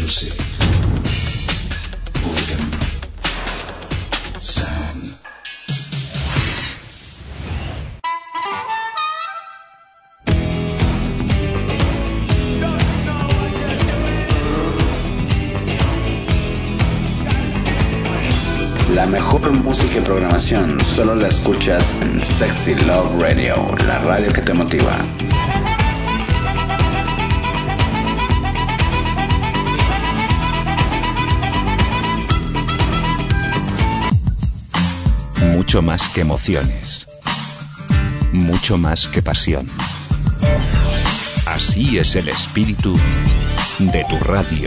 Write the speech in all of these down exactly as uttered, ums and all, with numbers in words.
music, organ, sound. La mejor música y programación solo la escuchas en Sexy Love Radio, la radio que te motiva. Mucho más que emociones, mucho más que pasión. Así es el espíritu de tu radio.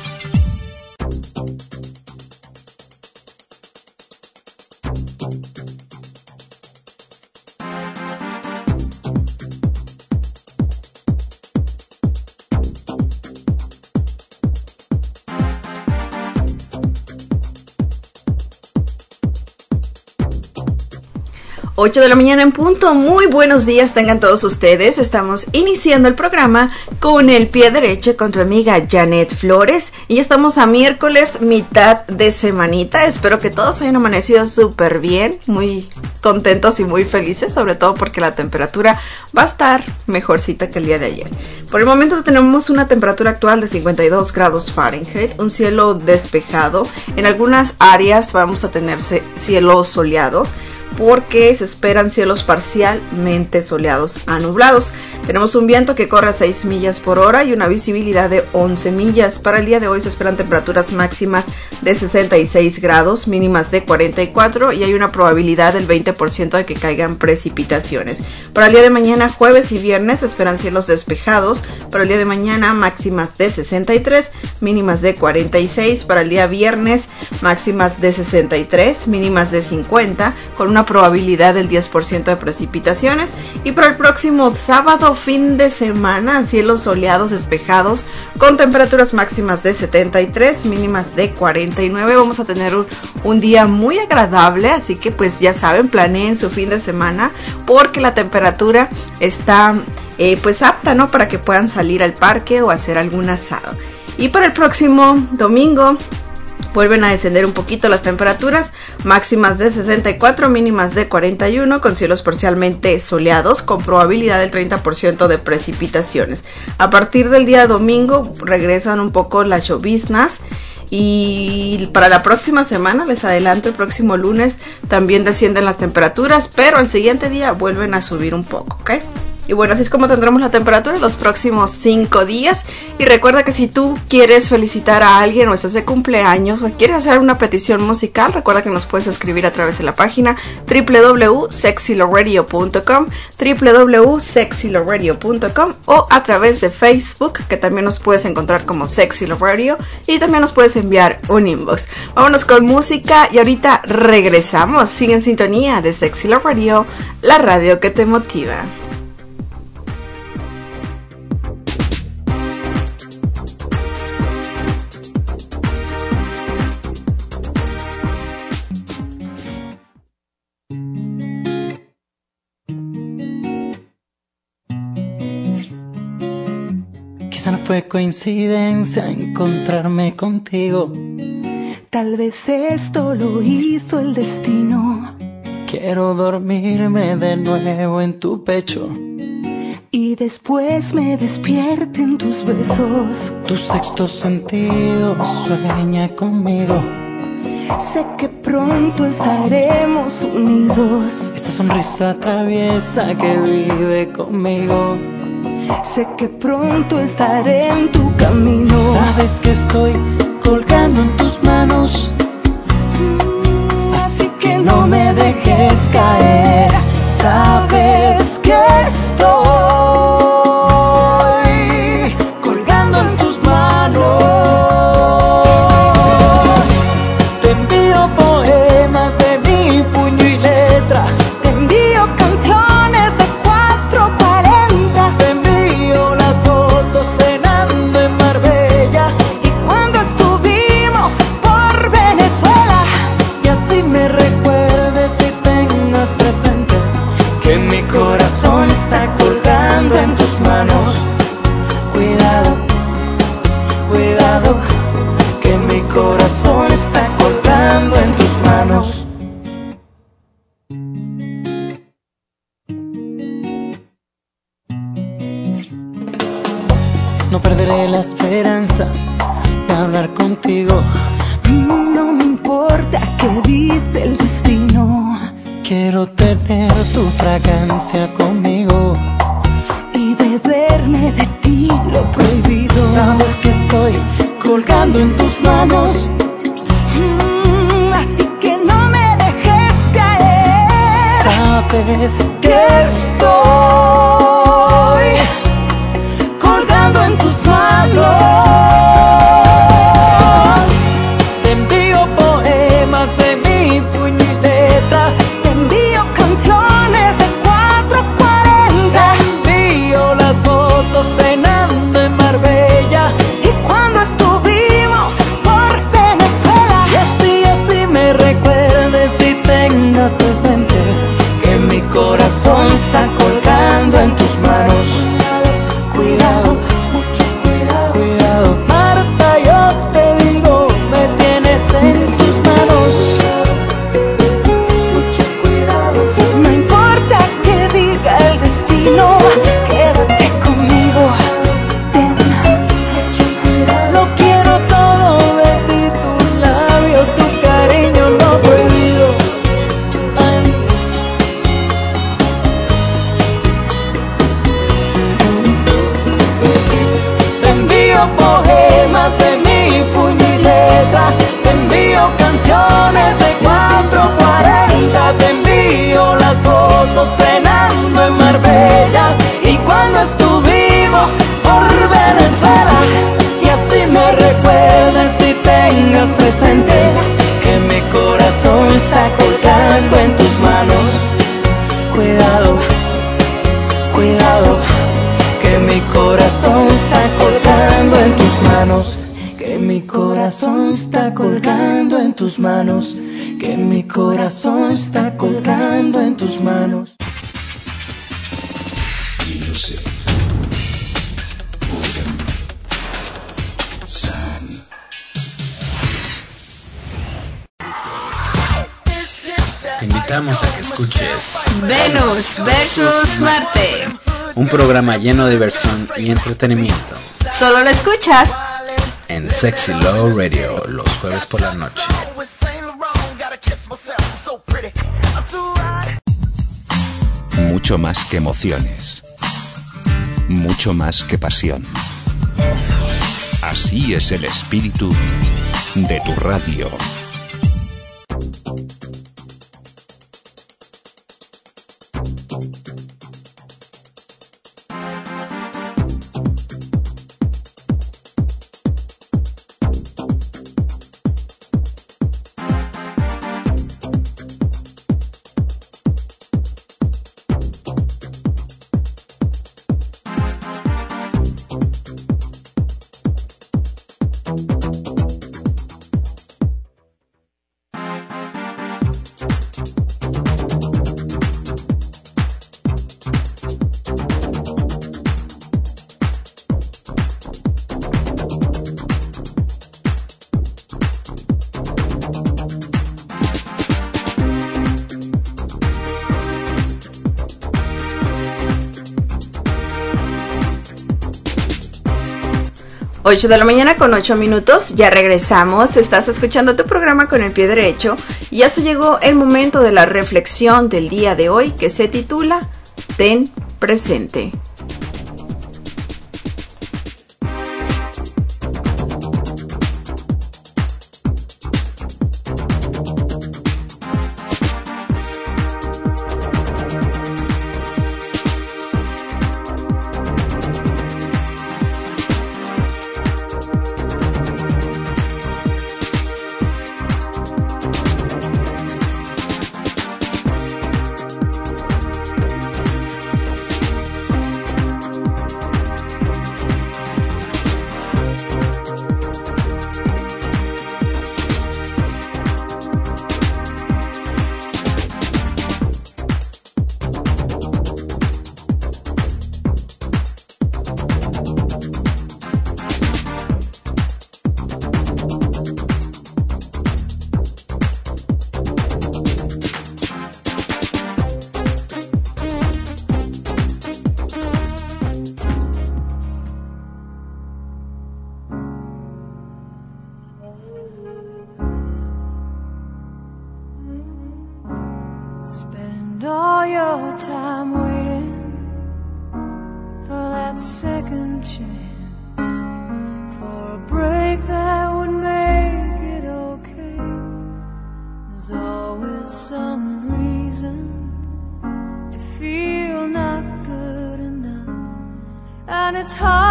ocho de la mañana en punto. Muy buenos días tengan todos ustedes. Estamos iniciando el programa con el pie derecho con tu amiga Janet Flores. Y ya estamos a miércoles, mitad de semanita. Espero que todos hayan amanecido súper bien, muy contentos y muy felices, sobre todo porque la temperatura va a estar mejorcita que el día de ayer. Por el momento tenemos una temperatura actual de cincuenta y dos grados Fahrenheit, un cielo despejado. En algunas áreas vamos a tener cielos soleados, porque se esperan cielos parcialmente soleados a nublados. Tenemos un viento que corre a seis millas por hora y una visibilidad de once millas. Para el día de hoy se esperan temperaturas máximas de sesenta y seis grados, mínimas de cuarenta y cuatro, y hay una probabilidad del veinte por ciento de que caigan precipitaciones. Para el día de mañana, jueves y viernes, se esperan cielos despejados. Para el día de mañana, máximas de sesenta y tres, mínimas de cuarenta y seis. Para el día viernes, máximas de sesenta y tres, mínimas de cincuenta, con una probabilidad del diez por ciento de precipitaciones. Y para el próximo sábado, fin de semana, cielos soleados despejados con temperaturas máximas de setenta y tres, mínimas de cuarenta y nueve. Vamos a tener un, un día muy agradable, así que pues ya saben, planeen su fin de semana porque la temperatura está eh, pues apta, ¿no?, para que puedan salir al parque o hacer algún asado. Y para el próximo domingo vuelven a descender un poquito las temperaturas, máximas de sesenta y cuatro, mínimas de cuarenta y uno, con cielos parcialmente soleados, con probabilidad del treinta por ciento de precipitaciones. A partir del día domingo regresan un poco las lloviznas. Y para la próxima semana, les adelanto, el próximo lunes también descienden las temperaturas, pero el siguiente día vuelven a subir un poco, ¿ok? Y bueno, así es como tendremos la temperatura los próximos cinco días. Y recuerda que si tú quieres felicitar a alguien o estás de cumpleaños o quieres hacer una petición musical, recuerda que nos puedes escribir a través de la página doble u doble u doble u punto sexy love radio punto com, doble u doble u doble u punto sexy love radio punto com, o a través de Facebook, que también nos puedes encontrar como Sexy Love Radio, y también nos puedes enviar un inbox. Vámonos con música y ahorita regresamos. Sigue en sintonía de Sexy Love Radio, la radio que te motiva. Quizá no fue coincidencia encontrarme contigo. Tal vez esto lo hizo el destino. Quiero dormirme de nuevo en tu pecho y después me despierte en tus besos. Tu sexto sentido sueña conmigo. Sé que pronto estaremos unidos. Esa sonrisa traviesa que vive conmigo. Sé que pronto estaré en tu camino. Sabes que estoy colgando en tus manos, así que no me dejes caer. Sabes que estoy colgando en tus manos. Te envío poemas de mi puño y letra. Te envío canciones de cuatro cuarenta. Te envío las fotos cenando en Marbella y cuando estuvimos por Venezuela. Y así me recuerdes y tengas presente que no perderé la esperanza de hablar contigo. No me importa qué dice el destino. Quiero tener tu fragancia conmigo y beberme de ti lo prohibido. Sabes que estoy colgando en tus manos, mm, así que no me dejes caer. Sabes que estoy colgando en tus manos. Te envío poemas de mi puño y letra, te envío canciones de cuatro cuarenta, te envío las fotos cenando en Marbella y cuando estuvimos por Venezuela. Y así, así me recuerdes y tengas presente que mi corazón está colgando en tus manos. Cuidado, mucho cuidado, cuidado, Marta, yo te digo, me tienes en tus manos. Mucho cuidado, no importa que diga el destino, quédate conmigo. Ten mucho cuidado. Lo quiero todo de ti, tu labio, tu cariño, lo prohibido. Ay. Te envío poemas de mi puño y letra, te envío canciones de cuatro cuarenta, te envío las fotos cenando en Marbella y cuando estuvimos por Venezuela. Y así me recuerdes y tengas presente que mi corazón está colgando en tus manos. Cuidado, cuidado, que mi corazón está colgando en tus manos, que mi corazón está colgando en tus manos, que mi corazón está colgando en tus manos. Music. Rhythm. Sound. Te invitamos a que escuches Venus versus Marte. un programa lleno de diversión y entretenimiento Solo lo escuchas en Sexy Love Radio los jueves por la noche. Mucho más que emociones, mucho más que pasión. Así es el espíritu de tu radio. ocho de la mañana con ocho minutos, ya regresamos, estás escuchando tu programa con el pie derecho y ya se llegó el momento de la reflexión del día de hoy que se titula Ten presente.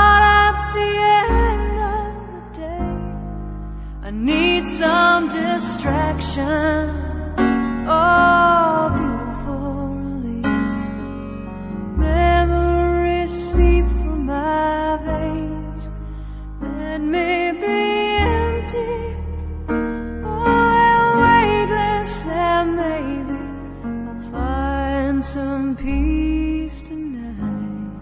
But at the end of the day, I need some distraction. Oh, beautiful release. Memories seep from my veins. Let me be empty. Oh, weightless, and maybe I'll find some peace tonight.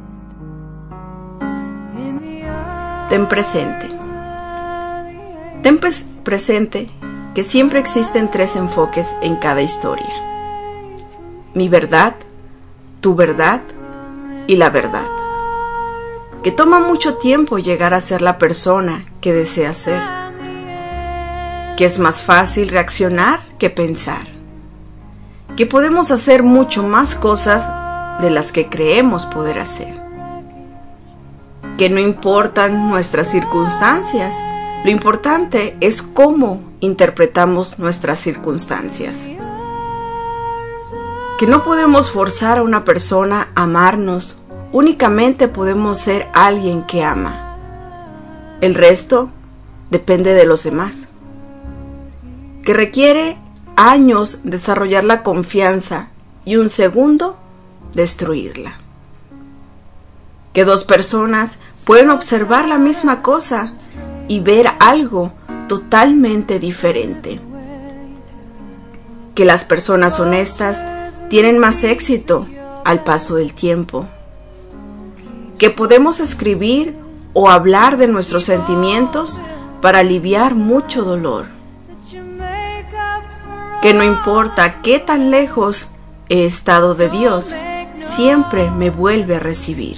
In the eyes. Ten presente. Ten pres- presente que siempre existen tres enfoques en cada historia. Mi verdad, tu verdad y la verdad. Que toma mucho tiempo llegar a ser la persona que deseas ser. Que es más fácil reaccionar que pensar. Que podemos hacer mucho más cosas de las que creemos poder hacer. Que no importan nuestras circunstancias. Lo importante es cómo interpretamos nuestras circunstancias. Que no podemos forzar a una persona a amarnos, únicamente podemos ser alguien que ama. El resto depende de los demás. Que requiere años desarrollar la confianza y un segundo destruirla. Que dos personas pueden observar la misma cosa y ver algo totalmente diferente. Que las personas honestas tienen más éxito al paso del tiempo. Que podemos escribir o hablar de nuestros sentimientos para aliviar mucho dolor. Que no importa qué tan lejos he estado de Dios, siempre me vuelve a recibir.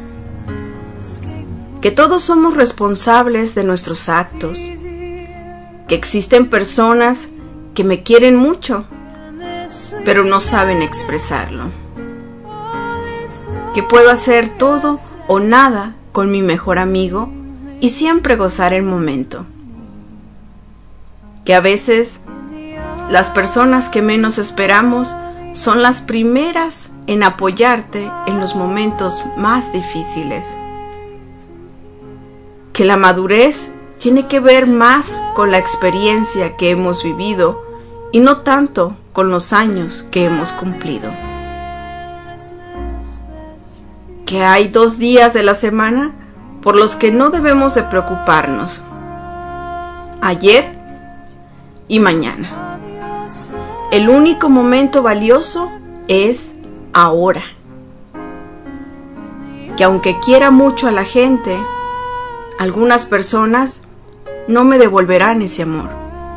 Que todos somos responsables de nuestros actos, que existen personas que me quieren mucho, pero no saben expresarlo, que puedo hacer todo o nada con mi mejor amigo y siempre gozar el momento, que a veces las personas que menos esperamos son las primeras en apoyarte en los momentos más difíciles. Que la madurez tiene que ver más con la experiencia que hemos vivido y no tanto con los años que hemos cumplido. Que hay dos días de la semana por los que no debemos de preocuparnos: ayer y mañana. El único momento valioso es ahora. Que aunque quiera mucho a la gente, algunas personas no me devolverán ese amor.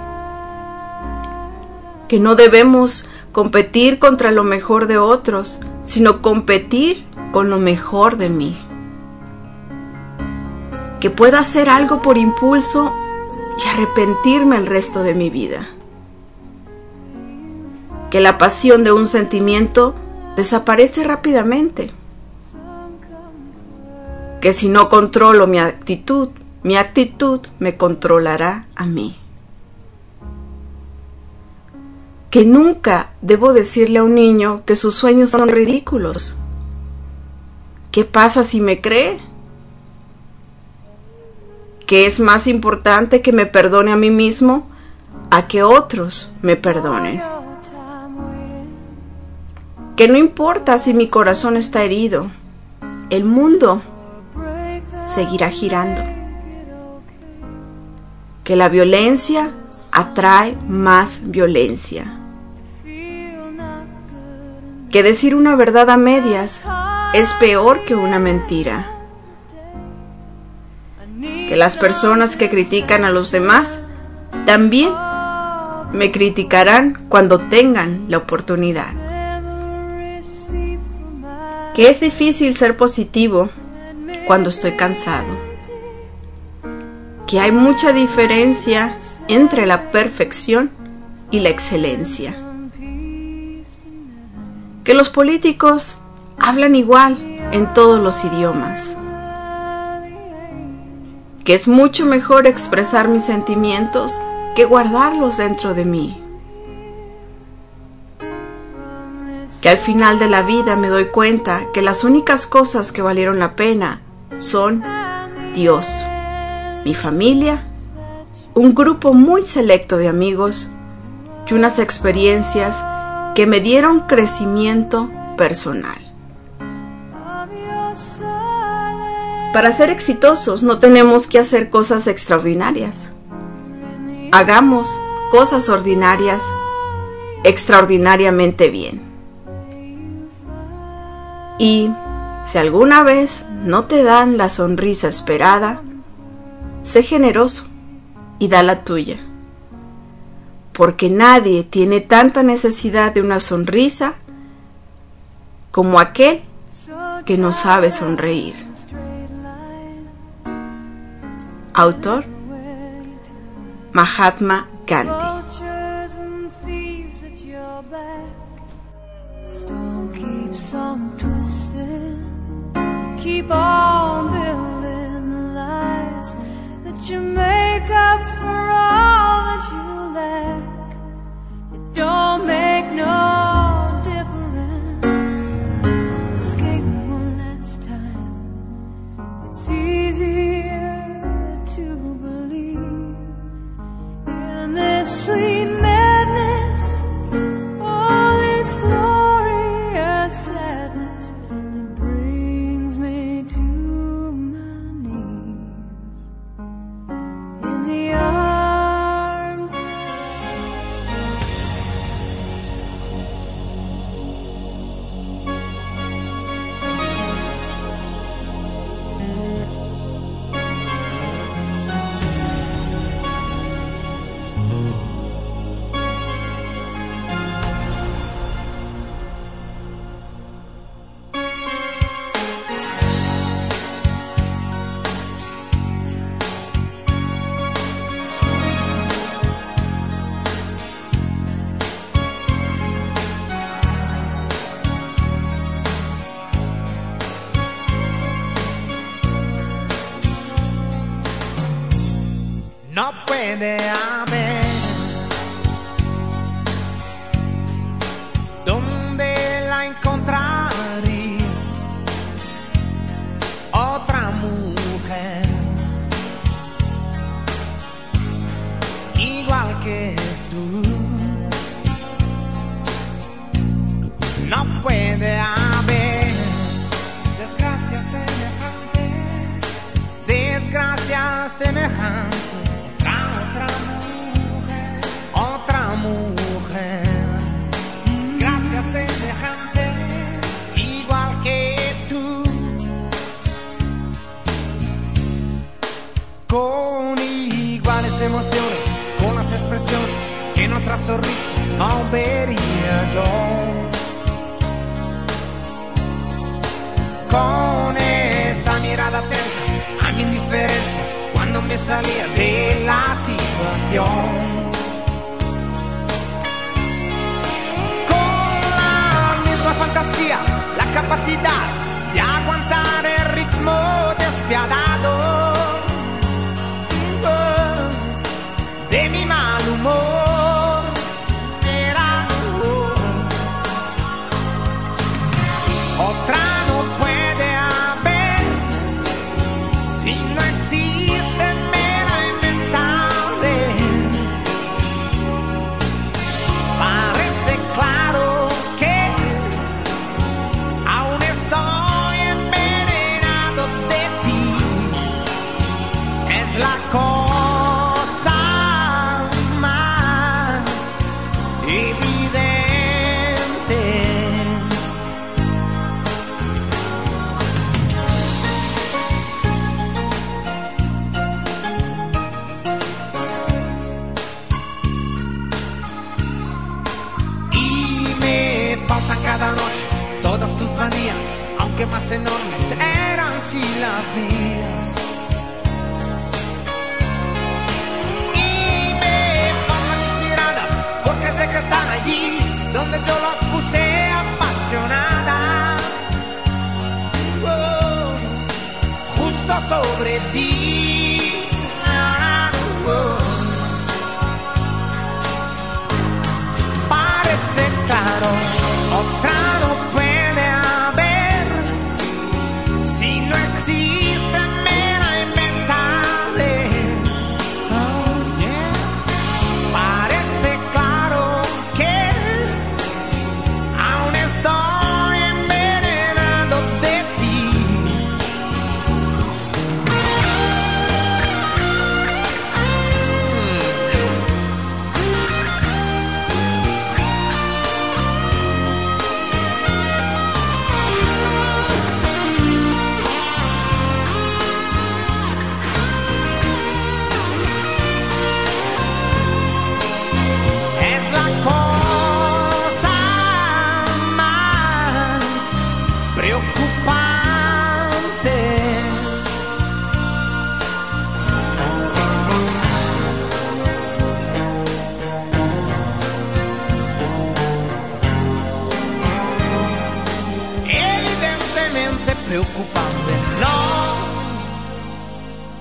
Que no debemos competir contra lo mejor de otros, sino competir con lo mejor de mí. Que pueda hacer algo por impulso y arrepentirme el resto de mi vida. Que la pasión de un sentimiento desaparece rápidamente. Que si no controlo mi actitud, mi actitud me controlará a mí. Que nunca debo decirle a un niño que sus sueños son ridículos. ¿Qué pasa si me cree? Que es más importante que me perdone a mí mismo a que otros me perdonen. Que no importa si mi corazón está herido, el mundo seguirá girando. Que la violencia atrae más violencia. Que decir una verdad a medias es peor que una mentira. Que las personas que critican a los demás también me criticarán cuando tengan la oportunidad. Que es difícil ser positivo cuando estoy cansado. Que hay mucha diferencia entre la perfección y la excelencia. Que los políticos hablan igual en todos los idiomas. Que es mucho mejor expresar mis sentimientos que guardarlos dentro de mí. Que al final de la vida me doy cuenta que las únicas cosas que valieron la pena son Dios, mi familia, un grupo muy selecto de amigos y unas experiencias que me dieron crecimiento personal. Para ser exitosos no tenemos que hacer cosas extraordinarias. Hagamos cosas ordinarias extraordinariamente bien. Y si alguna vez no te dan la sonrisa esperada, sé generoso y da la tuya. Porque nadie tiene tanta necesidad de una sonrisa como aquel que no sabe sonreír. Autor: Mahatma Gandhi. Keep on building lies that you make up for all that you lack. It don't make no difference. Escape one last time. It's easier to believe in this sweet madness, all this glorious sadness that brings me to my knees in the arms. No puede haber donde la encontraría otra mujer igual que tú. No puede haber desgracia semejante, desgracia semejante. Otra mujer, otra mujer, desgracia semejante, igual que tú, con iguales emociones, con las expresiones que en otra sonrisa no vería yo, con esa mirada atenta a mi indiferencia cuando me salía de la situación, con la misma fantasía, la capacidad de aguantar el ritmo despiadado oh, de mi mal humor. Era oh, otra no puede haber si no existe. Cada noche todas tus manías, aunque más enormes, eran sí las mías. Y me faltan mis miradas, porque sé que están allí, donde yo las puse apasionadas. Oh, justo sobre ti. Oh, parece claro. Otra no puede haber si no existe mera invención.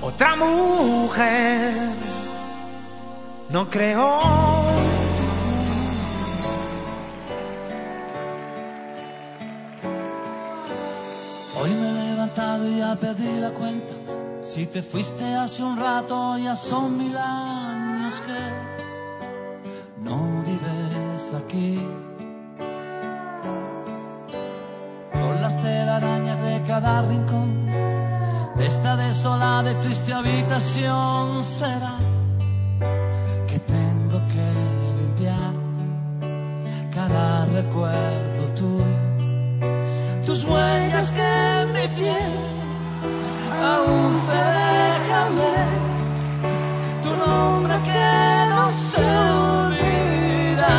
otra mujer. No creo. Hoy me he levantado y ya perdí la cuenta. Si te fuiste hace un rato, ya son mil años que no vives aquí. Con las telarañas de cada rincón de esta desolada y triste habitación, será que tengo que limpiar cada recuerdo tuyo, tus huellas que en mi piel aún se dejan ver, tu nombre que no se olvida.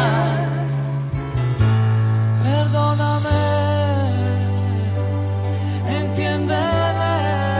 Perdóname, entiéndeme.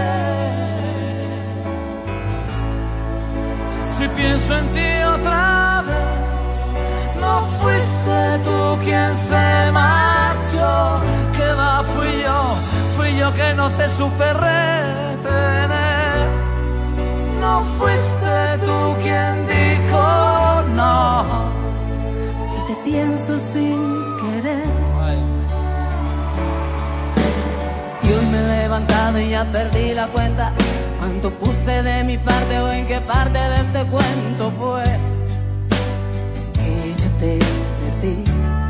Si pienso en ti otra vez, no fuiste tú quien se marchó. Que va, fui yo, fui yo que no te supe retener. No fuiste tú quien dijo no. Y te pienso sin querer. Y hoy me he levantado y ya perdí la cuenta. ¿Cuánto puse de mi parte o en qué parte de este cuento fue que yo te perdí?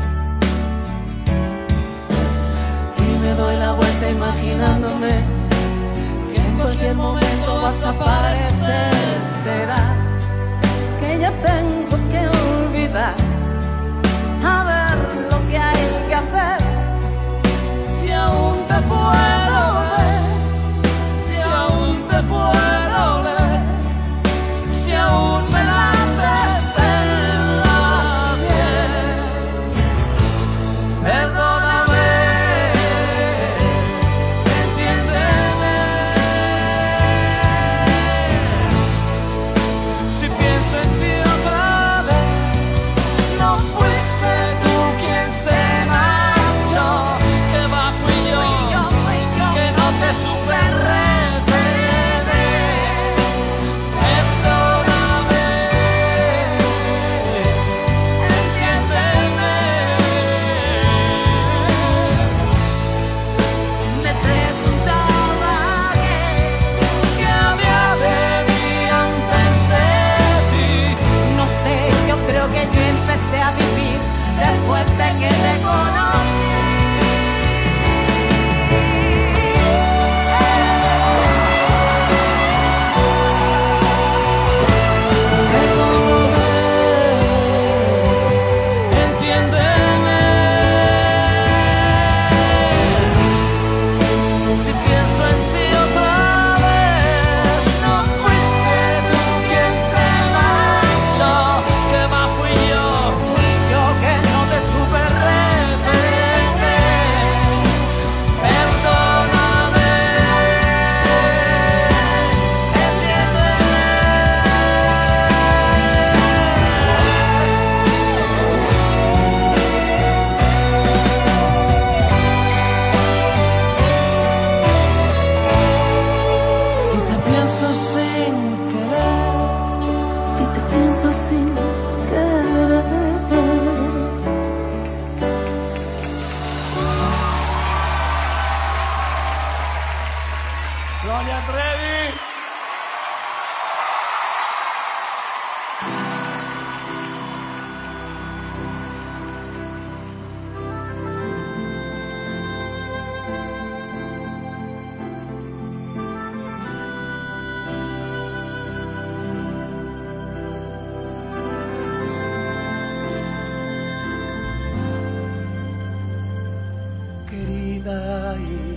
Y me doy la vuelta imaginándome que en cualquier momento vas a aparecer. Será que ya tengo que olvidar, a ver lo que hay que hacer. Si aún te puedo ver, si aún te puedo leer, si aún me lates en la sien. Perdóname, entiéndeme. Si pienso en ti otra vez, no fuiste tú quien se marchó. Que va, fui yo, que no te supe retener. Perdóname, entiéndeme. Me preguntaba qué, qué había de mí antes de ti. No sé, yo creo que yo empecé a vivir después de que te conocí. Entiéndeme. Si pienso en ti otra vez, no fuiste tú quien se marchó. Que va, fui yo, fui yo que no te supe retener. Perdóname, entiéndeme. Y te pienso sin querer. Y te pienso sin querer. Gloria Trevi. Querida, y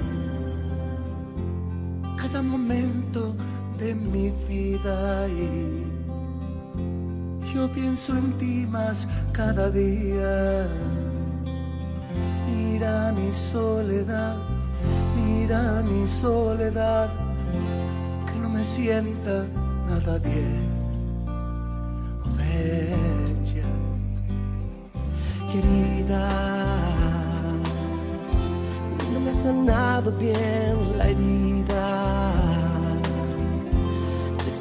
cada momento de mi vida, y yo pienso en ti más cada día. Mira mi soledad, mira mi soledad, que no me sienta nada bien. Oh, bella, querida, no me ha sanado bien la herida.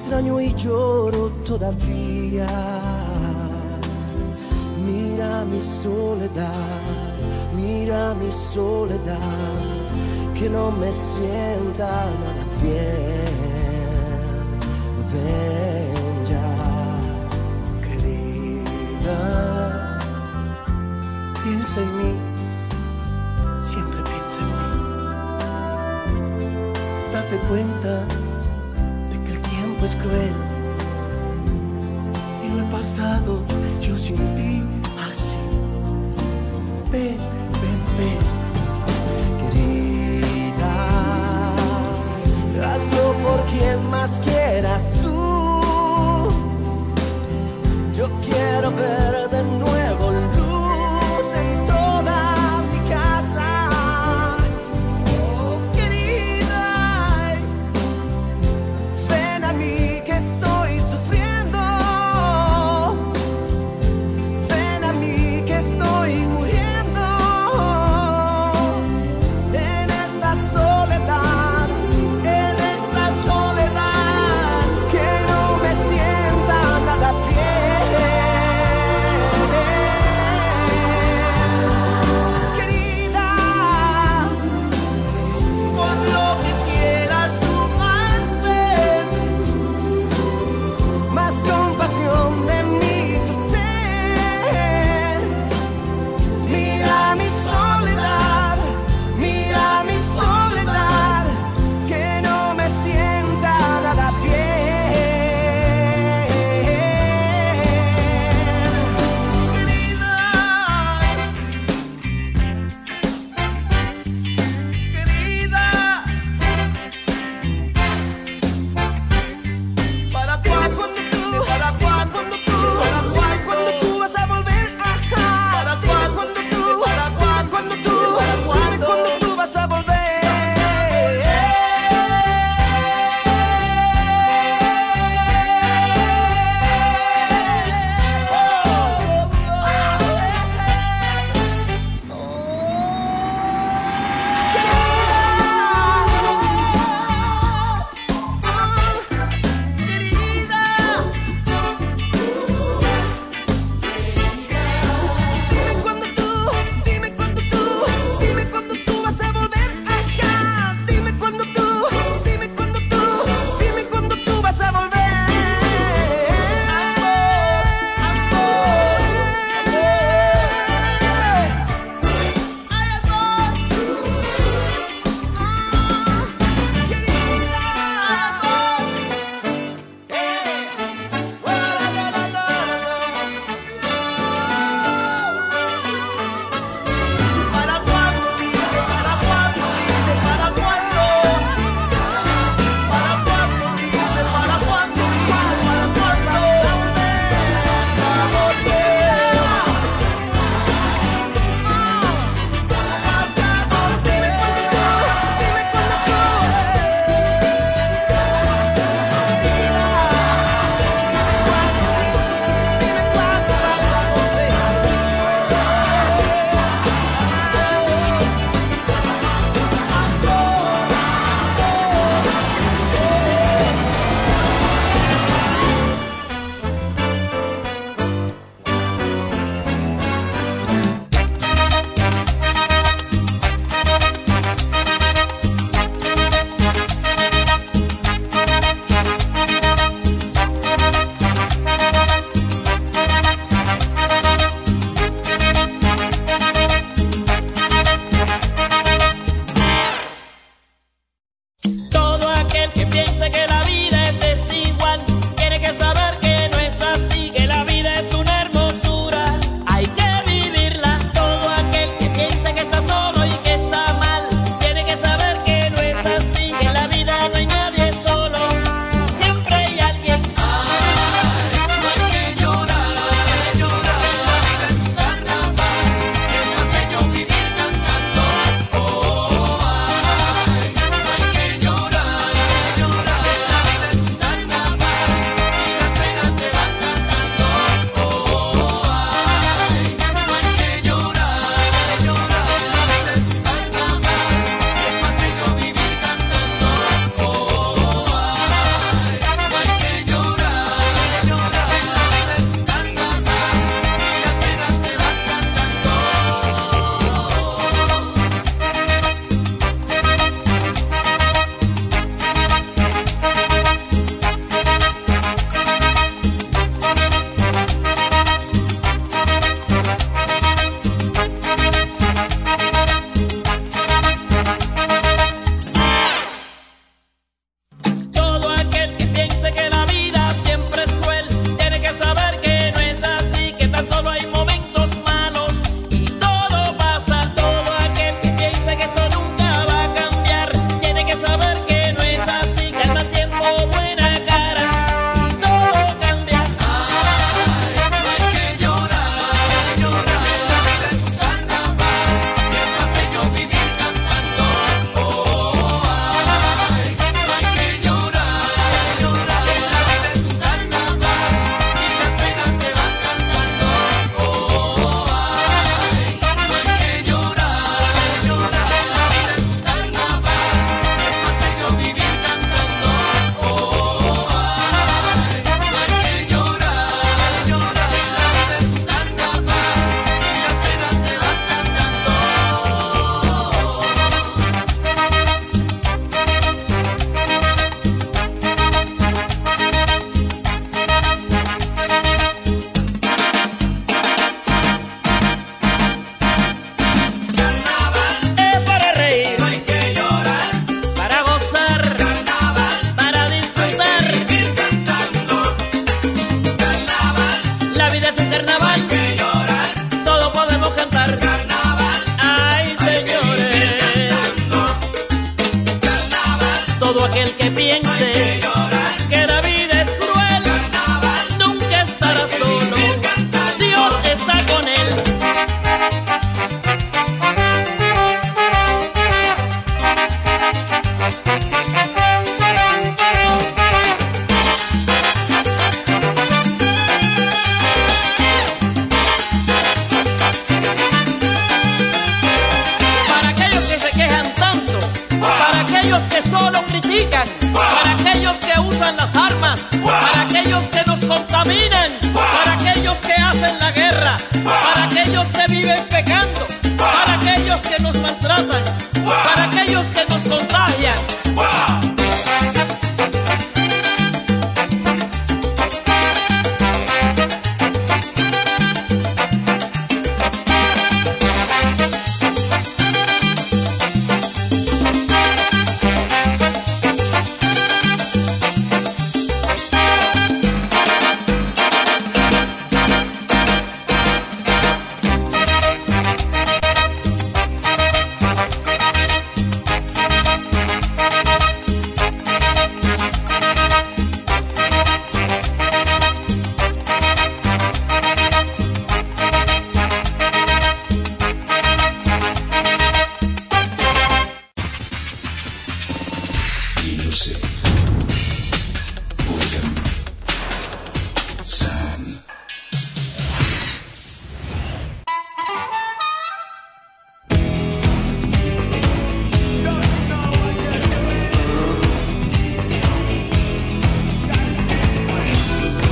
extraño y lloro todavía. Mira mi soledad, mira mi soledad, que no me sienta nada bien. Ven ya, querida, piensa en mí, siempre piensa en mí. Date cuenta de que el tiempo es cruel y lo he pasado yo sin ti así. Ven, ven, ven, querida, hazlo por quien más quieras tú. Yo quiero ver de nuevo luz en toda mi casa. Oh, querida, ven a mí que estoy sufriendo. Ven a mí que estoy muriendo en esta soledad, en esta soledad que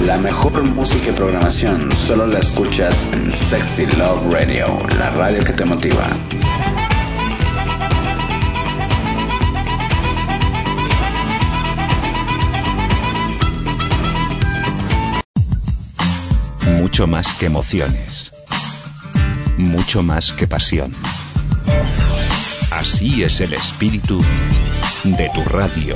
La mejor música y programación solo la escuchas en Sexy Love Radio, la radio que te motiva. Mucho más que emociones. Mucho más que pasión. Así es el espíritu de tu radio.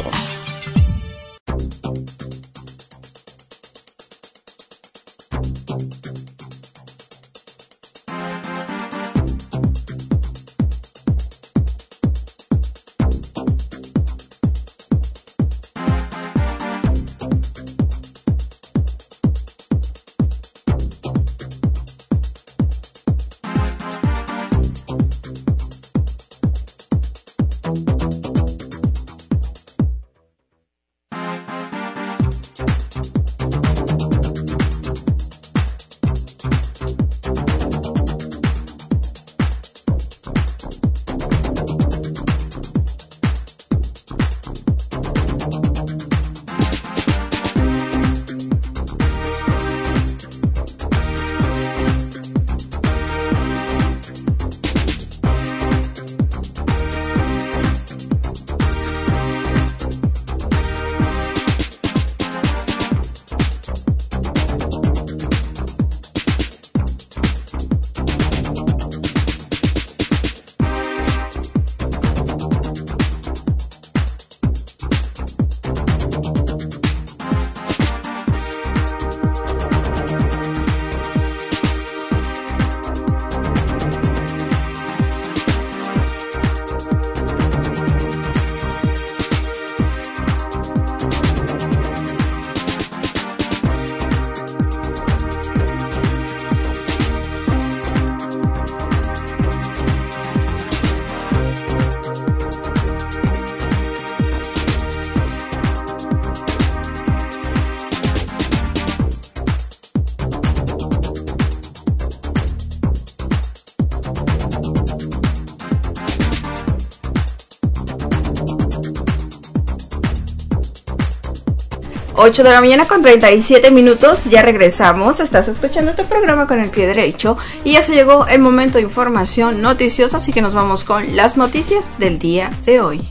ocho de la mañana con treinta y siete minutos, ya regresamos, estás escuchando tu programa con el pie derecho y ya se llegó el momento de información noticiosa, así que nos vamos con las noticias del día de hoy.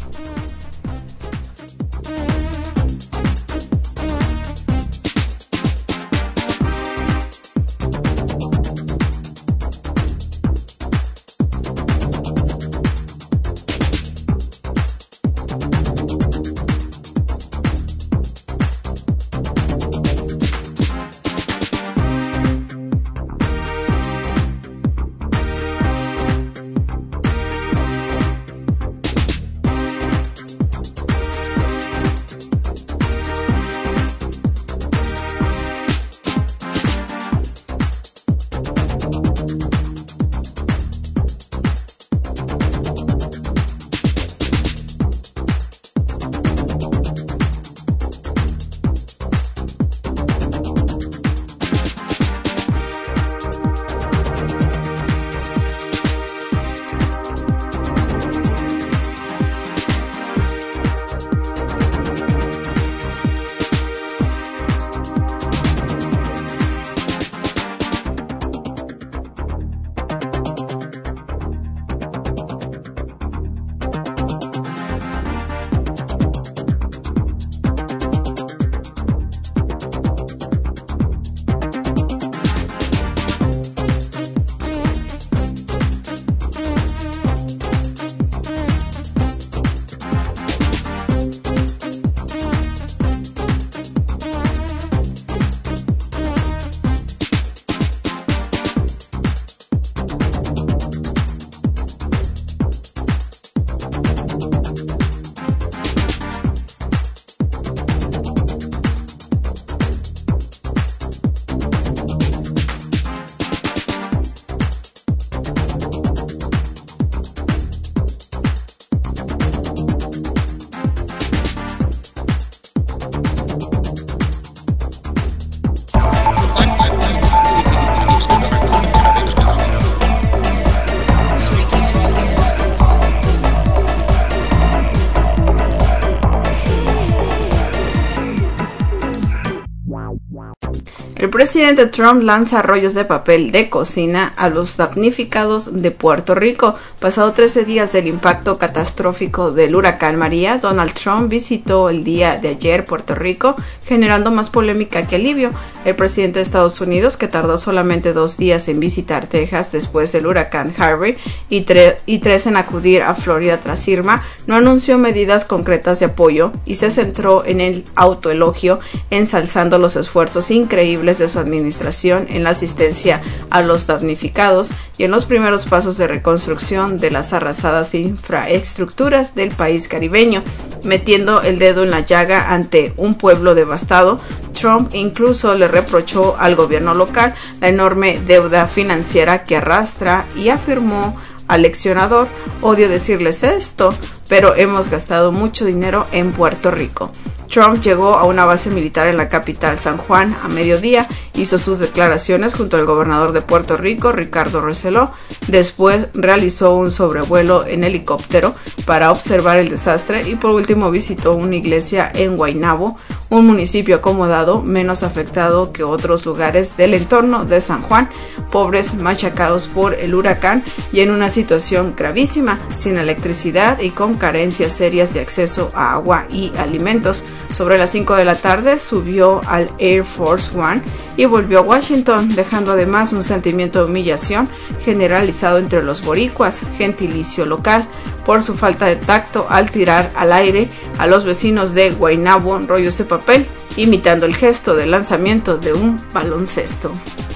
El presidente Trump lanza rollos de papel de cocina a los damnificados de Puerto Rico. Pasado trece días del impacto catastrófico del huracán María, Donald Trump visitó el día de ayer Puerto Rico, generando más polémica que alivio. El presidente de Estados Unidos, que tardó solamente dos días en visitar Texas después del huracán Harvey y, tre- y tres en acudir a Florida tras Irma, no anunció medidas concretas de apoyo y se centró en el autoelogio, ensalzando los esfuerzos increíbles de su administración en la asistencia a los damnificados y en los primeros pasos de reconstrucción de las arrasadas infraestructuras del país caribeño. Metiendo el dedo en la llaga ante un pueblo devastado, Trump incluso le reprochó al gobierno local la enorme deuda financiera que arrastra y afirmó al leccionador: odio decirles esto, pero hemos gastado mucho dinero en Puerto Rico. Trump llegó a una base militar en la capital, San Juan, a mediodía. Hizo sus declaraciones junto al gobernador de Puerto Rico, Ricardo Rosselló. Después realizó un sobrevuelo en helicóptero para observar el desastre y por último visitó una iglesia en Guaynabo, un municipio acomodado, menos afectado que otros lugares del entorno de San Juan, pobres, machacados por el huracán y en una situación gravísima, sin electricidad y con carencias serias de acceso a agua y alimentos. Sobre las cinco de la tarde subió al Air Force One y volvió a Washington, dejando además un sentimiento de humillación generalizado entre los boricuas, gentilicio local, por su falta de tacto al tirar al aire a los vecinos de Guaynabo rollos de papel, imitando el gesto de lanzamiento de un baloncesto.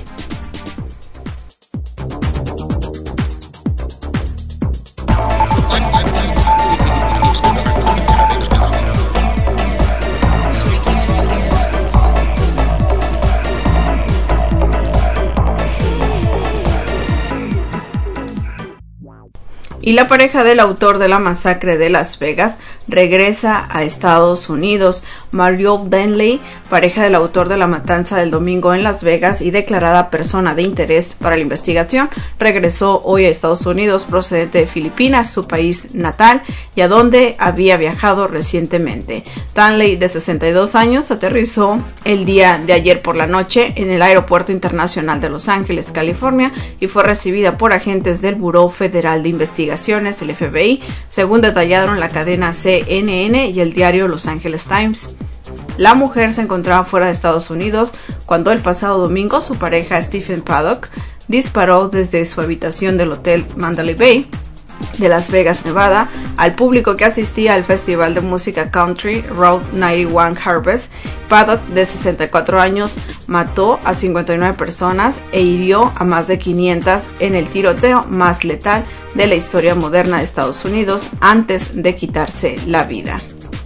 Y la pareja del autor de la masacre de Las Vegas regresa a Estados Unidos. Mario Denley, pareja del autor de la matanza del domingo en Las Vegas y declarada persona de interés para la investigación, regresó hoy a Estados Unidos procedente de Filipinas, su país natal, y a donde había viajado recientemente. Denley, de sesenta y dos años, aterrizó el día de ayer por la noche en el Aeropuerto Internacional de Los Ángeles, California, y fue recibida por agentes del Buró Federal de Investigaciones, el F B I, según detallaron la cadena C N N y el diario Los Angeles Times. La mujer se encontraba fuera de Estados Unidos cuando el pasado domingo su pareja Stephen Paddock disparó desde su habitación del hotel Mandalay Bay de Las Vegas, Nevada, al público que asistía al festival de música country Route noventa y uno Harvest. Paddock, de sesenta y cuatro años, mató a cincuenta y nueve personas e hirió a más de quinientas en el tiroteo más letal de la historia moderna de Estados Unidos antes de quitarse la vida.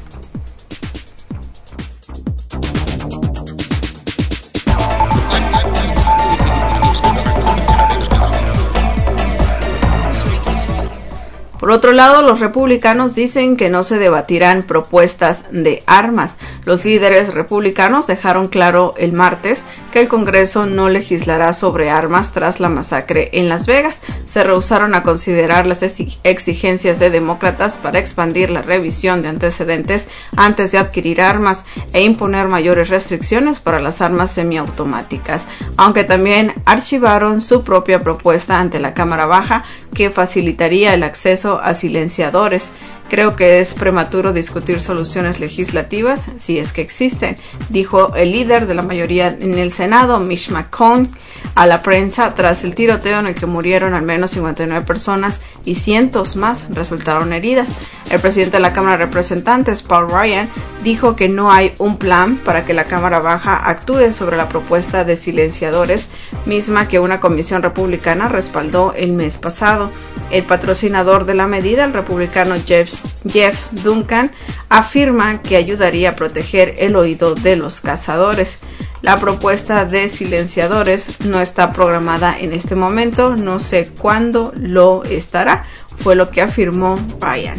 Por otro lado, los republicanos dicen que no se debatirán propuestas de armas. Los líderes republicanos dejaron claro el martes que el Congreso no legislará sobre armas tras la masacre en Las Vegas. Se rehusaron a considerar las exigencias de demócratas para expandir la revisión de antecedentes antes de adquirir armas e imponer mayores restricciones para las armas semiautomáticas, aunque también archivaron su propia propuesta ante la Cámara Baja que facilitaría el acceso a silenciadores. Creo que es prematuro discutir soluciones legislativas si es que existen, dijo el líder de la mayoría en el Senado, Mitch McConnell, a la prensa tras el tiroteo en el que murieron al menos cincuenta y nueve personas y cientos más resultaron heridas. El presidente de la Cámara de Representantes, Paul Ryan, dijo que no hay un plan para que la Cámara Baja actúe sobre la propuesta de silenciadores, misma que una comisión republicana respaldó el mes pasado. El patrocinador de la medida, el republicano Jeff, Jeff Duncan, afirma que ayudaría a proteger el oído de los cazadores. La propuesta de silenciadores no está programada en este momento, no sé cuándo lo estará, fue lo que afirmó Ryan.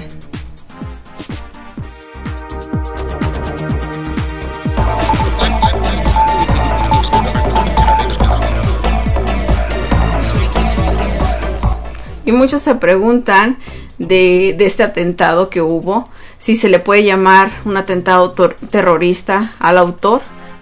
Y muchos se preguntan de, de este atentado que hubo, si se le puede llamar un atentado tor- terrorista al autor.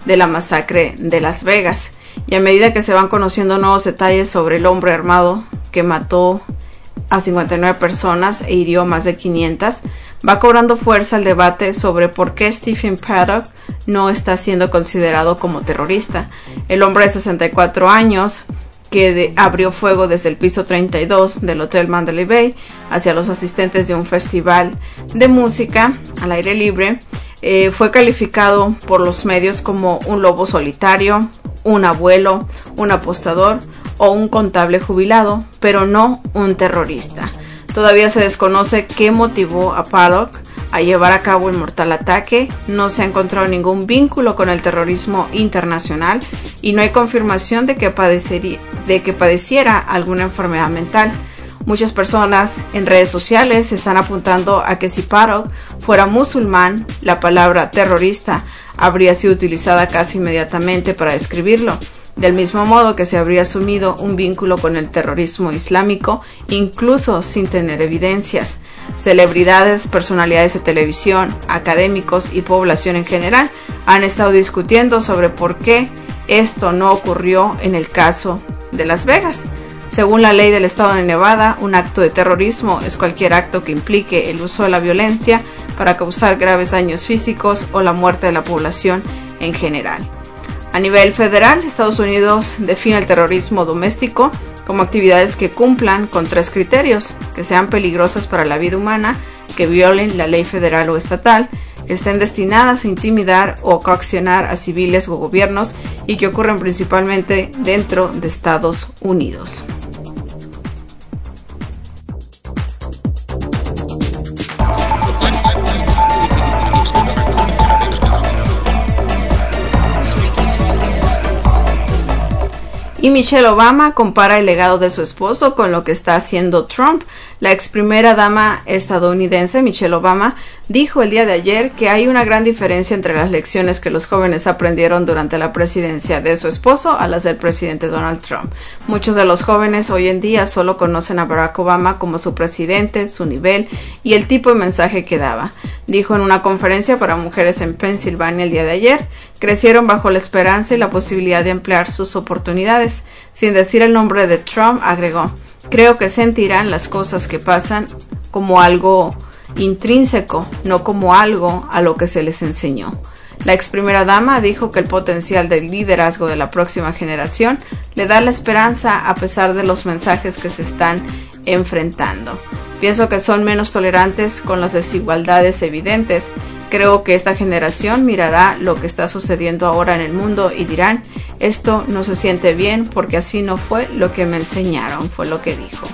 de la masacre de Las Vegas. Y a medida que se van conociendo nuevos detalles sobre el hombre armado que mató a cincuenta y nueve personas e hirió a más de quinientas, va cobrando fuerza el debate sobre por qué Stephen Paddock no está siendo considerado como terrorista. El hombre de sesenta y cuatro años que de, abrió fuego desde el piso treinta y dos del Hotel Mandalay Bay hacia los asistentes de un festival de música al aire libre, eh, fue calificado por los medios como un lobo solitario, un abuelo, un apostador o un contable jubilado, pero no un terrorista. Todavía se desconoce qué motivó a Paddock a llevar a cabo el mortal ataque. No se ha encontrado ningún vínculo con el terrorismo internacional y no hay confirmación de que, padecería, de que padeciera alguna enfermedad mental. Muchas personas en redes sociales están apuntando a que si Paddock fuera musulmán, la palabra terrorista habría sido utilizada casi inmediatamente para describirlo, del mismo modo que se habría asumido un vínculo con el terrorismo islámico, incluso sin tener evidencias. Celebridades, personalidades de televisión, académicos y población en general han estado discutiendo sobre por qué esto no ocurrió en el caso de Las Vegas. Según la ley del estado de Nevada, un acto de terrorismo es cualquier acto que implique el uso de la violencia para causar graves daños físicos o la muerte de la población en general. A nivel federal, Estados Unidos define el terrorismo doméstico como actividades que cumplan con tres criterios: que sean peligrosas para la vida humana, que violen la ley federal o estatal, que estén destinadas a intimidar o coaccionar a civiles o gobiernos y que ocurren principalmente dentro de Estados Unidos. Y Michelle Obama compara el legado de su esposo con lo que está haciendo Trump. La ex primera dama estadounidense Michelle Obama dijo el día de ayer que hay una gran diferencia entre las lecciones que los jóvenes aprendieron durante la presidencia de su esposo a las del presidente Donald Trump. Muchos de los jóvenes hoy en día solo conocen a Barack Obama como su presidente, su nivel y el tipo de mensaje que daba. Dijo en una conferencia para mujeres en Pensilvania el día de ayer: crecieron bajo la esperanza y la posibilidad de emplear sus oportunidades. Sin decir el nombre de Trump, agregó: creo que sentirán las cosas que pasan como algo intrínseco, no como algo a lo que se les enseñó. La ex primera dama dijo que el potencial del liderazgo de la próxima generación le da la esperanza a pesar de los mensajes que se están enfrentando. Pienso que son menos tolerantes con las desigualdades evidentes. Creo que esta generación mirará lo que está sucediendo ahora en el mundo y dirán: esto no se siente bien porque así no fue lo que me enseñaron, fue lo que dijo.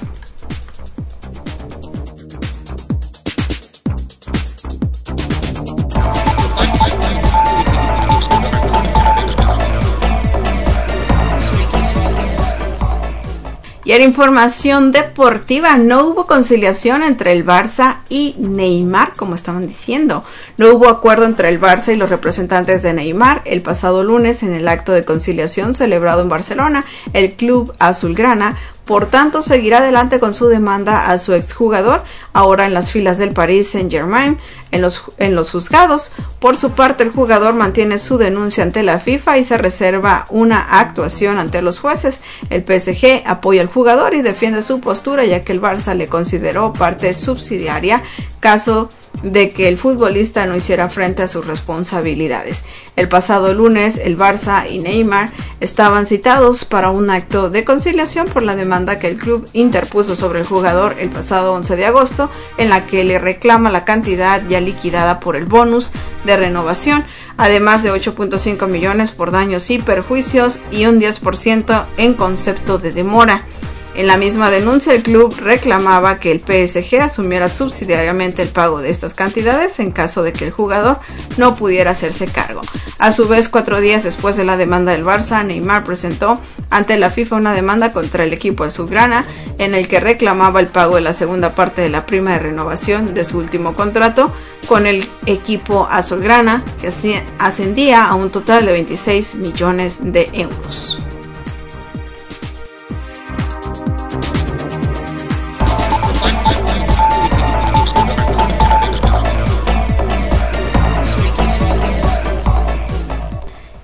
Y en información deportiva, no hubo conciliación entre el Barça y Neymar, como estaban diciendo. No hubo acuerdo entre el Barça y los representantes de Neymar el pasado lunes en el acto de conciliación celebrado en Barcelona. El club azulgrana, por tanto, seguirá adelante con su demanda a su exjugador, ahora en las filas del Paris Saint-Germain, en los, en los juzgados. Por su parte, el jugador mantiene su denuncia ante la FIFA y se reserva una actuación ante los jueces. El P S G apoya al jugador y defiende su postura, ya que el Barça le consideró parte subsidiaria caso de que el futbolista no hiciera frente a sus responsabilidades. El pasado lunes, el Barça y Neymar estaban citados para un acto de conciliación por la demanda que el club interpuso sobre el jugador el pasado once de agosto, en la que le reclama la cantidad ya liquidada por el bonus de renovación, además de ocho punto cinco millones por daños y perjuicios y un diez por ciento en concepto de demora. En la misma denuncia, el club reclamaba que el P S G asumiera subsidiariamente el pago de estas cantidades en caso de que el jugador no pudiera hacerse cargo. A su vez, cuatro días después de la demanda del Barça, Neymar presentó ante la FIFA una demanda contra el equipo azulgrana en el que reclamaba el pago de la segunda parte de la prima de renovación de su último contrato con el equipo azulgrana, que ascendía a un total de veintiséis millones de euros.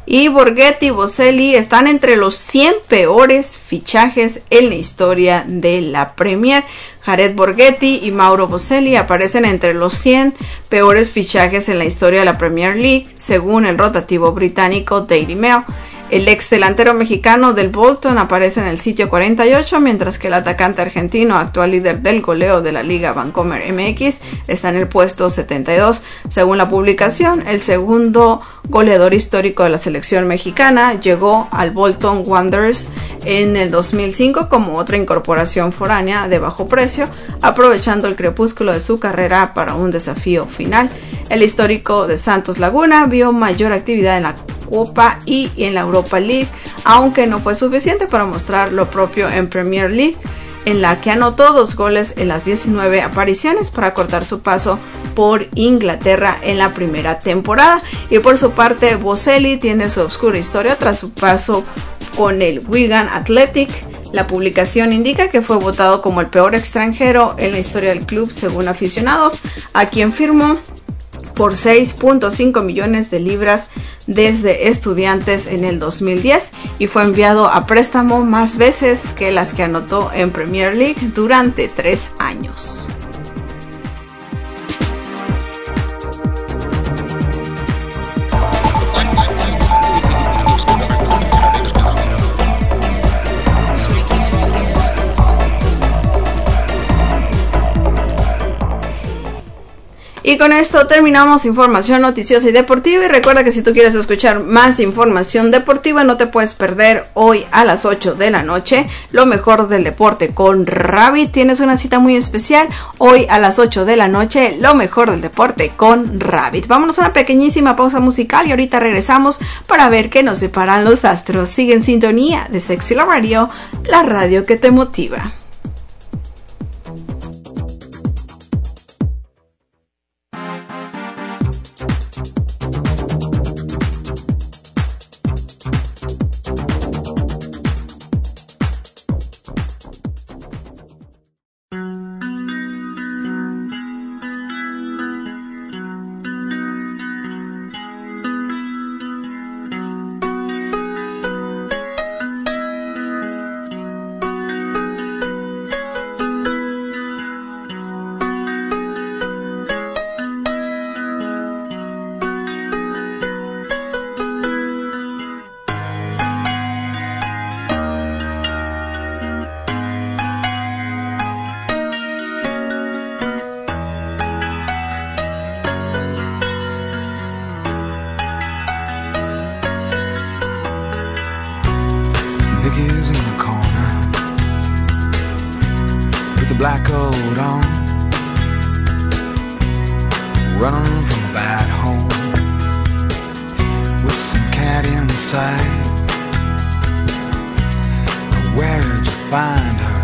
y Borghetti y Boselli están entre los cien peores fichajes en la historia de la Premier. Jared Borghetti y Mauro Boselli aparecen entre los cien peores fichajes en la historia de la Premier League, según el rotativo británico Daily Mail. El ex delantero mexicano del Bolton aparece en el sitio cuarenta y ocho, mientras que el atacante argentino, actual líder del goleo de la Liga Vancomer M X, está en el puesto setenta y dos. Según la publicación, el segundo goleador histórico de la selección mexicana llegó al Bolton Wanderers en el dos mil cinco como otra incorporación foránea de bajo precio, aprovechando el crepúsculo de su carrera para un desafío final. El histórico de Santos Laguna vio mayor actividad en la Copa y en la Europa League, aunque no fue suficiente para mostrar lo propio en Premier League, en la que anotó dos goles en las diecinueve apariciones para cortar su paso por Inglaterra en la primera temporada. Y por su parte, Boselli tiene su oscura historia tras su paso con el Wigan Athletic. La publicación indica que fue votado como el peor extranjero en la historia del club según aficionados, a quien firmó por seis punto cinco millones de libras desde Estudiantes en el dos mil diez, y fue enviado a préstamo más veces que las que anotó en Premier League durante tres años. Y con esto terminamos información noticiosa y deportiva, y recuerda que si tú quieres escuchar más información deportiva no te puedes perder hoy a las ocho de la noche lo mejor del deporte con Rabbit. Tienes una cita muy especial hoy a las ocho de la noche, lo mejor del deporte con Rabbit. Vámonos a una pequeñísima pausa musical y ahorita regresamos para ver qué nos deparan los astros. Sigue en sintonía de Sexy Love Radio, la radio que te motiva. black coat on, running from a bad home, with some cat inside. Where'd you find her?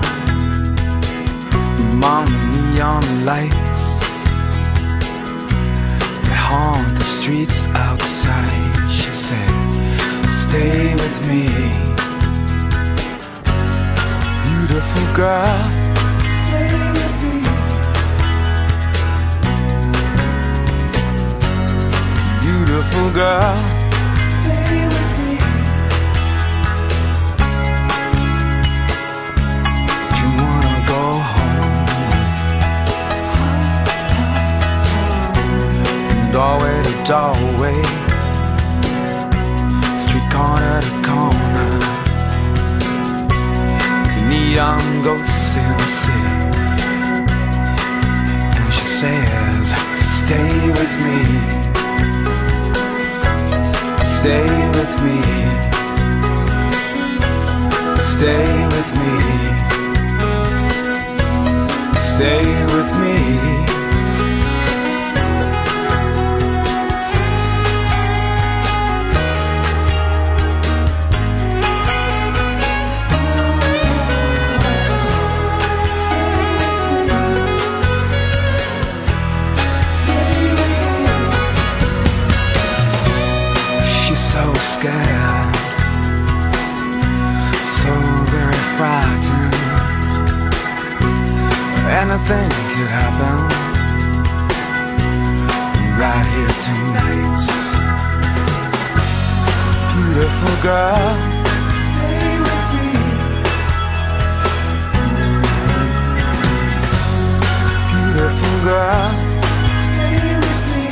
Among the neon lights that haunt the streets outside. She says, stay with me, beautiful girl. Stay with me, beautiful girl. Stay with me. You wanna go home, from doorway to doorway, street corner to corner, neon ghosts in the city. And she says, stay with me, stay with me, stay with me, stay with me. So scared, so very frightened. Anything could happen right here tonight. beautiful girl. Stay with me. Beautiful girl. Stay with me.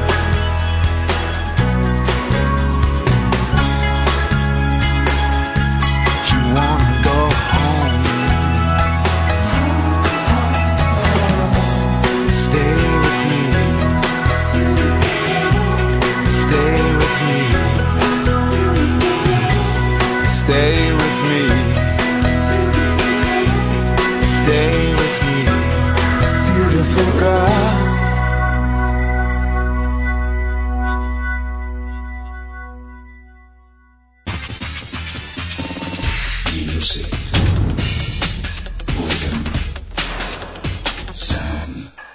You wanna go home. Stay with me. Stay with me. Stay with me. Stay with me. Beautiful girl. Music. Rhythm. Sound.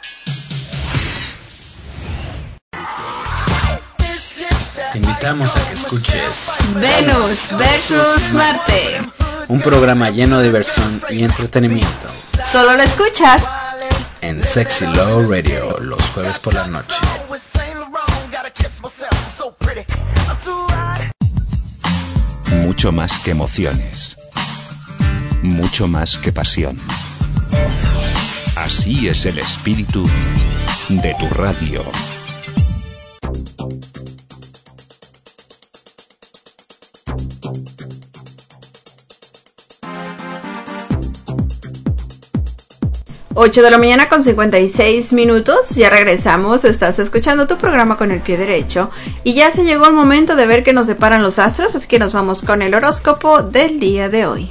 Te invitamos a que escuches Venus versus Marte. un programa lleno de diversión y entretenimiento Solo lo escuchas en Sexy Love Radio los jueves por la noche. Mucho más que emociones. Mucho más que pasión. Así es el espíritu de tu radio. ocho de la mañana con cincuenta y seis minutos, ya regresamos, estás escuchando tu programa con el pie derecho y ya se llegó el momento de ver qué nos deparan los astros, así que nos vamos con el horóscopo del día de hoy.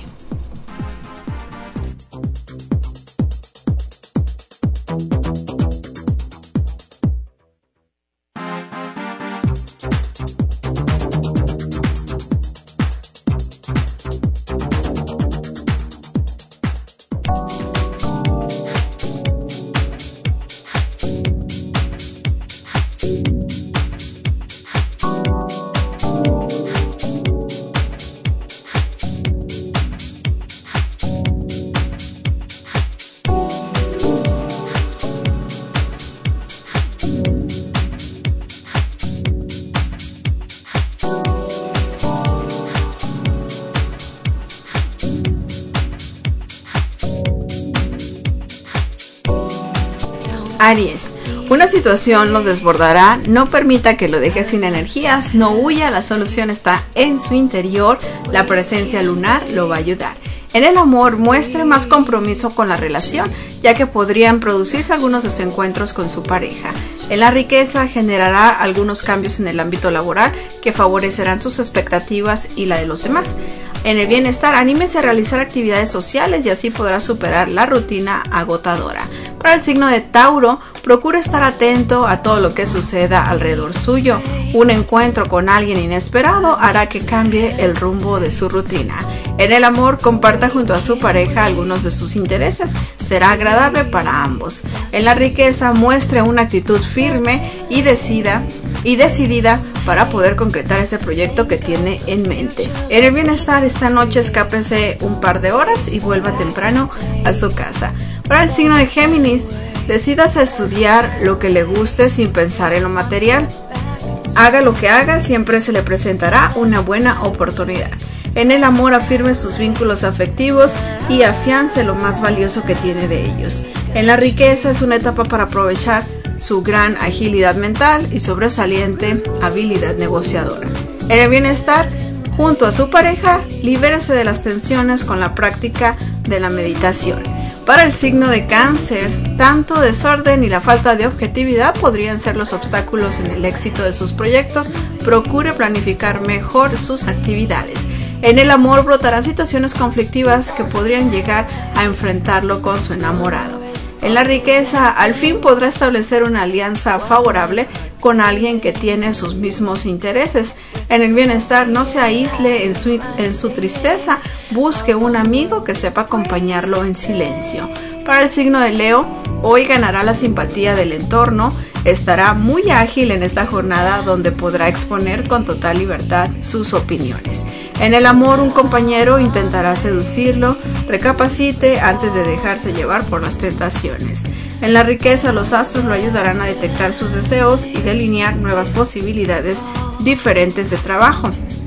Aries, una situación lo desbordará, no permita que lo deje sin energías, no huya, la solución está en su interior, la presencia lunar lo va a ayudar. En el amor, muestre más compromiso con la relación, ya que podrían producirse algunos desencuentros con su pareja. En la riqueza, generará algunos cambios en el ámbito laboral que favorecerán sus expectativas y la de los demás. En el bienestar, anímese a realizar actividades sociales y así podrá superar la rutina agotadora. Para el signo de Tauro, procure estar atento a todo lo que suceda alrededor suyo. Un encuentro con alguien inesperado hará que cambie el rumbo de su rutina. En el amor, comparta junto a su pareja algunos de sus intereses. Será agradable para ambos. En la riqueza, muestre una actitud firme y decida y decidida para poder concretar ese proyecto que tiene en mente. En el bienestar, esta noche escápese un par de horas y vuelva temprano a su casa. Para el signo de Géminis, decídase a estudiar lo que le guste sin pensar en lo material. Haga lo que haga, siempre se le presentará una buena oportunidad. En el amor, afirme sus vínculos afectivos y afiance lo más valioso que tiene de ellos. En la riqueza, es una etapa para aprovechar su gran agilidad mental y sobresaliente habilidad negociadora. En el bienestar, junto a su pareja, libérese de las tensiones con la práctica de la meditación. Para el signo de Cáncer, tanto desorden y la falta de objetividad podrían ser los obstáculos en el éxito de sus proyectos. Procure planificar mejor sus actividades. En el amor, brotarán situaciones conflictivas que podrían llegar a enfrentarlo con su enamorado. En la riqueza, al fin podrá establecer una alianza favorable con alguien que tiene sus mismos intereses. En el bienestar, no se aísle en su, en su tristeza, busque un amigo que sepa acompañarlo en silencio. Para el signo de Leo, hoy ganará la simpatía del entorno, estará muy ágil en esta jornada donde podrá exponer con total libertad sus opiniones. En el amor, un compañero intentará seducirlo, recapacite antes de dejarse llevar por las tentaciones. En la riqueza, los astros lo ayudarán a detectar sus deseos y delinear nuevas posibilidades diferentes de trabajo.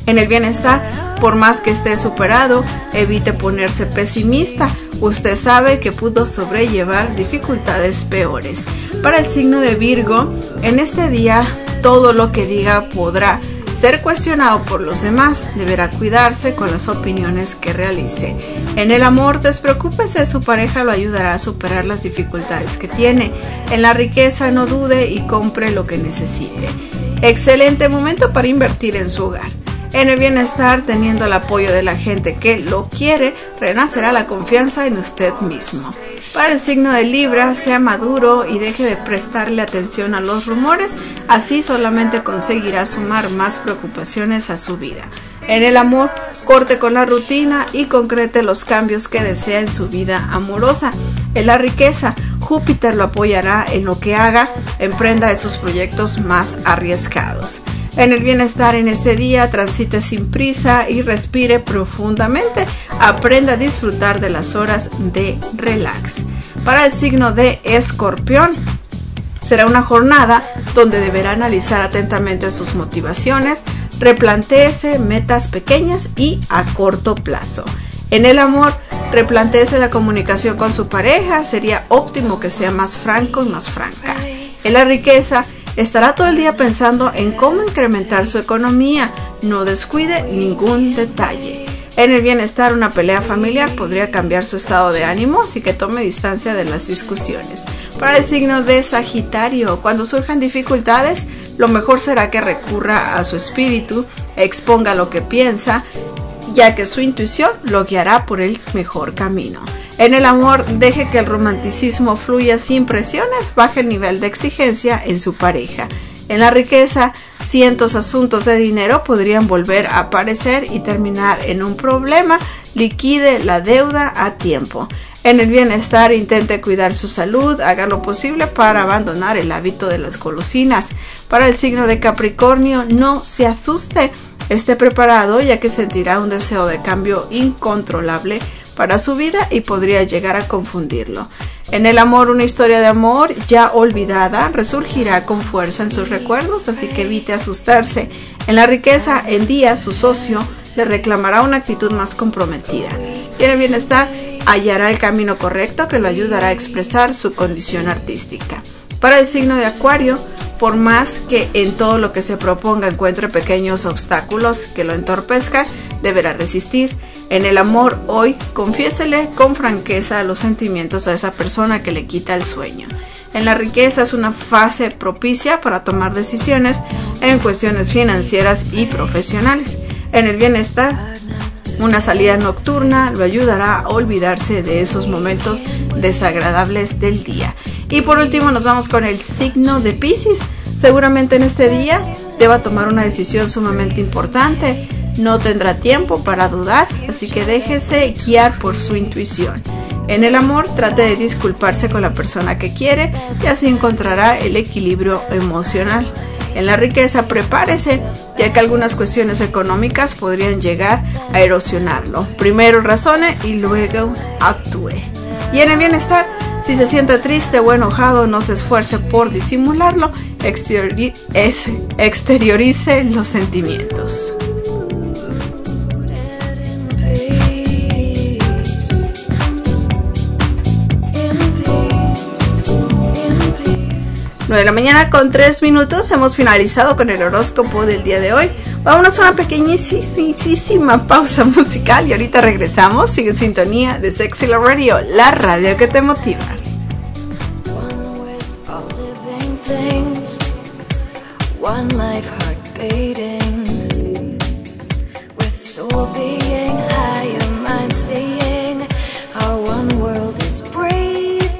En el bienestar, por más que esté superado, evite ponerse pesimista. Usted sabe que pudo sobrellevar dificultades peores. Para el signo de Virgo, en este día todo lo que diga podrá ser cuestionado por los demás. Deberá cuidarse con las opiniones que realice. En el amor, despreocúpese, su pareja lo ayudará a superar las dificultades que tiene. En la riqueza, no dude y compre lo que necesite. Excelente momento para invertir en su hogar. En el bienestar, teniendo el apoyo de la gente que lo quiere, renacerá la confianza en usted mismo. Para el signo de Libra, sea maduro y deje de prestarle atención a los rumores, así solamente conseguirá sumar más preocupaciones a su vida. En el amor, corte con la rutina y concrete los cambios que desea en su vida amorosa. En la riqueza, Júpiter lo apoyará en lo que haga, emprenda esos proyectos más arriesgados. En el bienestar, en este día, transite sin prisa y respire profundamente. Aprenda a disfrutar de las horas de relax. Para el signo de Escorpión, será una jornada donde deberá analizar atentamente sus motivaciones, replantéese metas pequeñas y a corto plazo. En el amor, replantéese la comunicación con su pareja, sería óptimo que sea más franco y más franca. En la riqueza, estará todo el día pensando en cómo incrementar su economía, no descuide ningún detalle. En el bienestar, una pelea familiar podría cambiar su estado de ánimo, así que tome distancia de las discusiones. Para el signo de Sagitario, cuando surjan dificultades, lo mejor será que recurra a su espíritu, exponga lo que piensa, ya que su intuición lo guiará por el mejor camino. En el amor, deje que el romanticismo fluya sin presiones, baje el nivel de exigencia en su pareja. En la riqueza, cientos asuntos de dinero podrían volver a aparecer y terminar en un problema. Liquide la deuda a tiempo. En el bienestar, intente cuidar su salud, haga lo posible para abandonar el hábito de las golosinas. Para el signo de Capricornio, no se asuste, esté preparado ya que sentirá un deseo de cambio incontrolable para su vida y podría llegar a confundirlo. En el amor, una historia de amor ya olvidada resurgirá con fuerza en sus recuerdos, así que evite asustarse. En la riqueza, en día, su socio le reclamará una actitud más comprometida. Y en el bienestar, hallará el camino correcto que lo ayudará a expresar su condición artística. Para el signo de Acuario, por más que en todo lo que se proponga encuentre pequeños obstáculos que lo entorpezcan, deberá resistir. En el amor, hoy, confiésele con franqueza los sentimientos a esa persona que le quita el sueño. En la riqueza, es una fase propicia para tomar decisiones en cuestiones financieras y profesionales. En el bienestar, una salida nocturna lo ayudará a olvidarse de esos momentos desagradables del día. Y por último, nos vamos con el signo de Piscis. Seguramente en este día deba tomar una decisión sumamente importante. No tendrá tiempo para dudar, así que déjese guiar por su intuición. En el amor, trate de disculparse con la persona que quiere y así encontrará el equilibrio emocional. En la riqueza, prepárese, ya que algunas cuestiones económicas podrían llegar a erosionarlo. Primero razone y luego actúe. Y en el bienestar, si se siente triste o enojado, no se esfuerce por disimularlo, exteriori- es, exteriorice los sentimientos. nueve de la mañana con tres minutos, hemos finalizado con el horóscopo del día de hoy. Vámonos a una pequeñísima pausa musical y ahorita regresamos. Sigue en sintonía de Sexy Love Radio, la radio que te motiva. One life heart beating, with soul being higher, mind staying, our one world is breathing.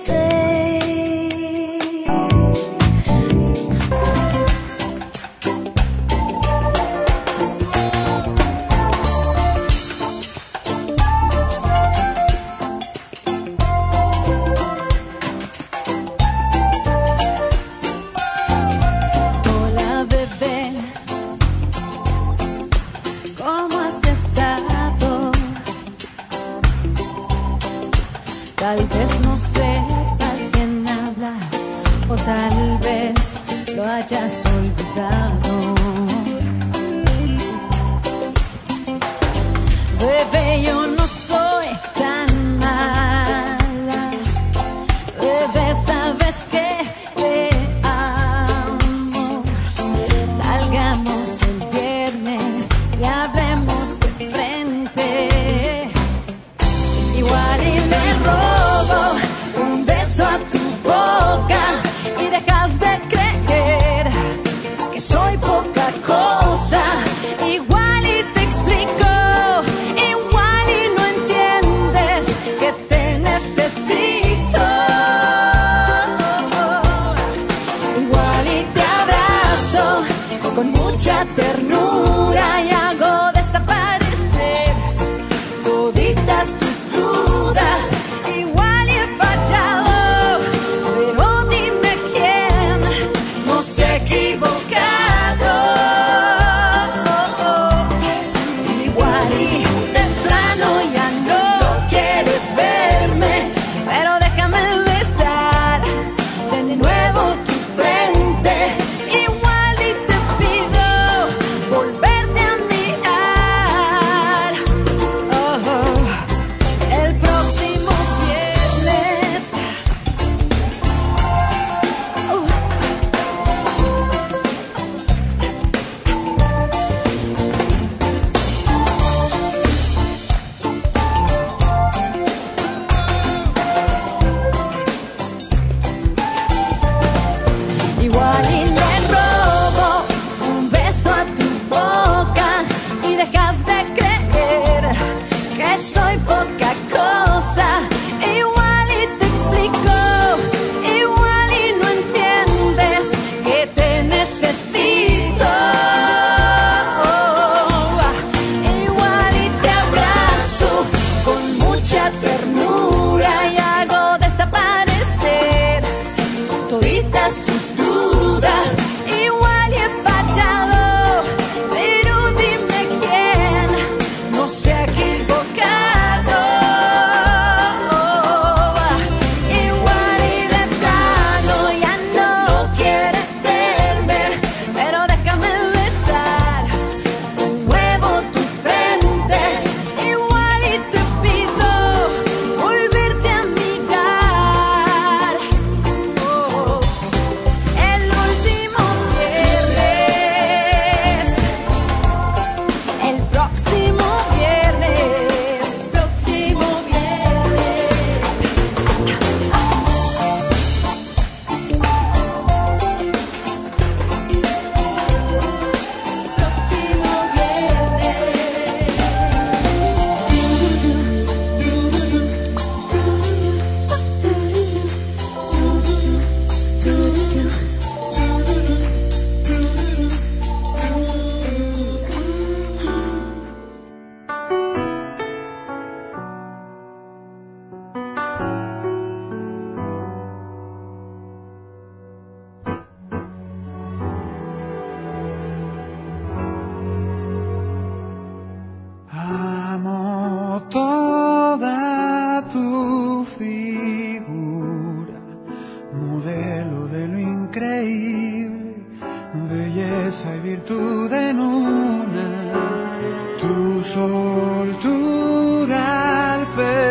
Tal vez no sepas quién habla, o tal vez lo hayas olvidado. Bebé, yo no soy tan mala. Bebé, sabes que te amo. Salgamos el viernes y hablemos de frente. Igual y le robo un beso a tu boca y dejas de creer que soy poca cosa. Igual y te explico, igual y no entiendes que te necesito. Igual y te abrazo con mucha ternura y hago desaparecer toditas tus dudas. Igual y he fallado, pero dime quién no se ha equivocado. Igual y de plano ya no quieres verme, pero déjame besar de nuevo tu frente. Igual y te pido volverte a mirar. Oh, el próximo viernes. Uh. Igual y le robo un beso a tu boca y dejas de creer que soy poca cosa. Igual y te explico, igual y no entiendes que te necesito. Igual y te abrazo con mucha ternura y hago desaparecer toditas tus dudas. Igual y he fallado, pero dime quién no se ha equivocado. Igual y de plano ya no quieres verme, pero déjame besar de nuevo tu frente. Igual y te pido volverte a mirar. Oh, el último viernes, el próximo viernes, próximo viernes. Próximo Amo toda tu figura, modelo de lo increíble, belleza y virtud en una. Tu soltura al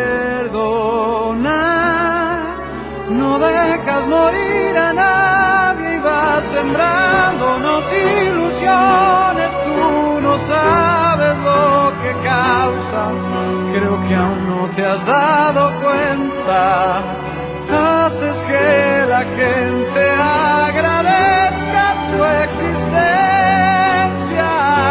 perdonar, no dejas morir a nadie y vas sembrándonos ilusiones. Tú no sabes lo que causa, creo que aún no te has dado cuenta. Haces que la gente agradezca tu existencia.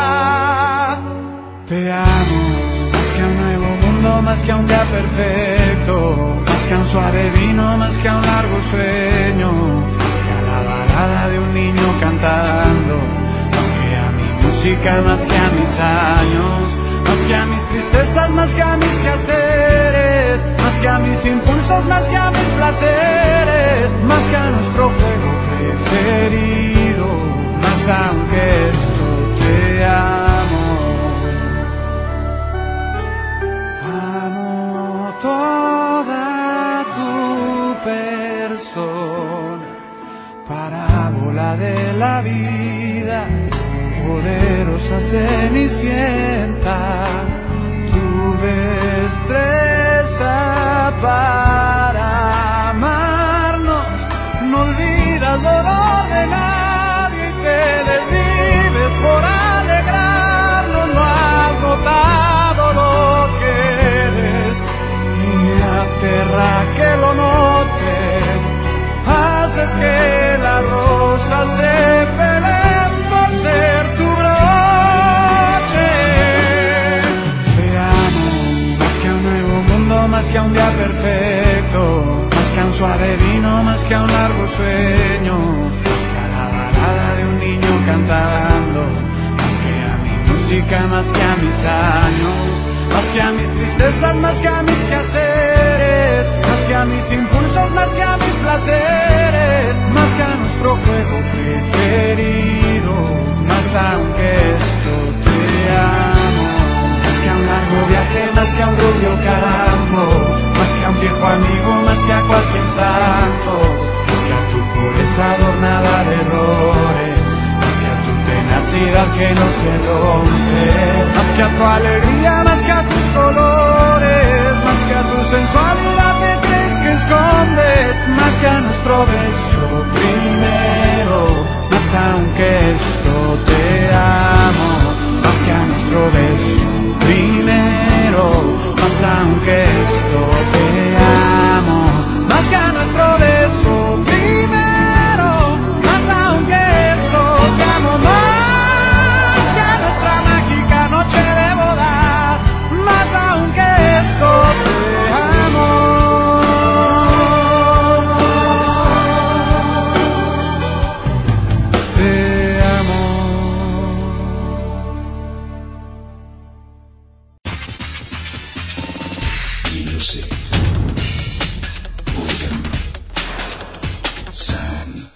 Te amo, más que a un nuevo mundo, más que a un día perfecto, más que a un suave vino, más que a un largo sueño, más que a la balada de un niño cantando, más que a mi música, más que a mis años, más que a mis tristezas, más que a mis quehaceres, más que a mis impulsos, más que a mis placeres, más que a nuestro juego preferido, más aunque esto te amo. Amo toda tu persona, parábola de la vida, poderosa cenicienta. Tu perfecto, más que a un suave vino, más que a un largo sueño, más que a la balada de un niño cantando, más que a mi música, más que a mis años, más que a mis tristezas, más que a mis quehaceres, más que a mis impulsos, más que a mis placeres, más que a nuestro juego preferido, más aunque esto te amo, más que a un largo viaje, más que a un rubio campo, más que a un viejo amigo, más que a cualquier santo, más que a tu pureza adornada de errores, más que a tu tenacidad que no se rompe, más que a tu alegría, más que a tus colores, más que a tu sensualidad que crees que escondes, más que a nuestro beso primero, más aunque esto te amo, más que a nuestro beso primero, más aunque esto te amo, más que a nuestro beso primero, más aunque esto te amo, más que a nuestra mágica noche de bodas, más aunque esto te amo. Te amo. Music. Rhythm. Sound.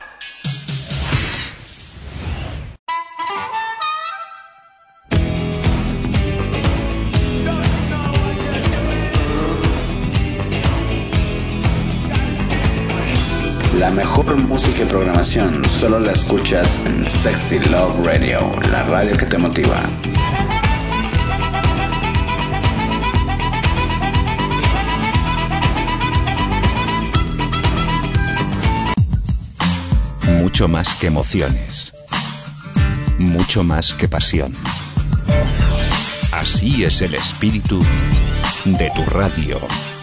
La mejor música y programación solo la escuchas en Sexy Love Radio, la radio que te motiva. Mucho más que emociones. Mucho más que pasión. Así es el espíritu de tu radio.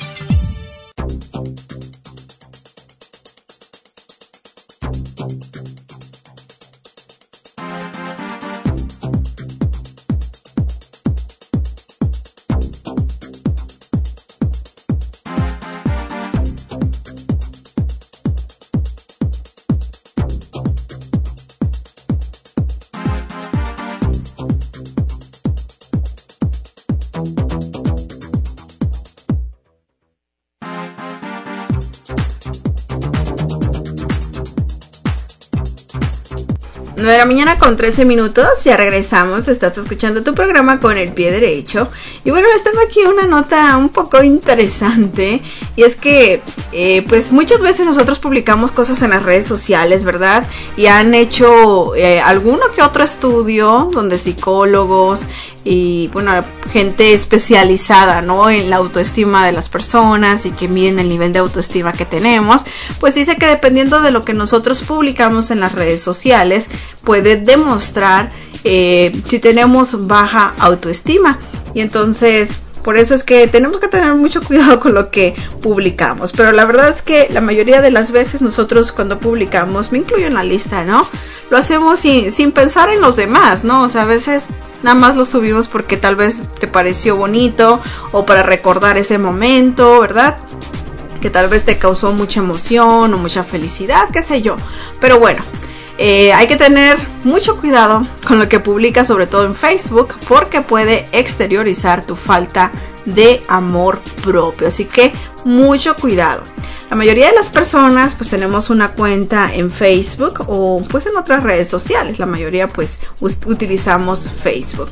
nueve de la mañana con trece minutos, ya regresamos, estás escuchando tu programa con el pie derecho. Y bueno, les tengo aquí una nota un poco interesante, y es que eh, pues muchas veces nosotros publicamos cosas en las redes sociales, ¿verdad? Y han hecho eh, alguno que otro estudio donde psicólogos y bueno, gente especializada, ¿no?, en la autoestima de las personas y que miden el nivel de autoestima que tenemos, pues dice que dependiendo de lo que nosotros publicamos en las redes sociales puede demostrar eh, si tenemos baja autoestima. Y entonces por eso es que tenemos que tener mucho cuidado con lo que publicamos. Pero la verdad es que la mayoría de las veces nosotros cuando publicamos, me incluyo en la lista, ¿no?, lo hacemos sin, sin pensar en los demás, ¿no? O sea, a veces nada más lo subimos porque tal vez te pareció bonito o para recordar ese momento, ¿verdad?, que tal vez te causó mucha emoción o mucha felicidad, qué sé yo. Pero bueno, eh, hay que tener mucho cuidado con lo que publicas, sobre todo en Facebook, porque puede exteriorizar tu falta de amor propio. Así que mucho cuidado. La mayoría de las personas pues tenemos una cuenta en Facebook o pues en otras redes sociales. La mayoría pues utilizamos Facebook.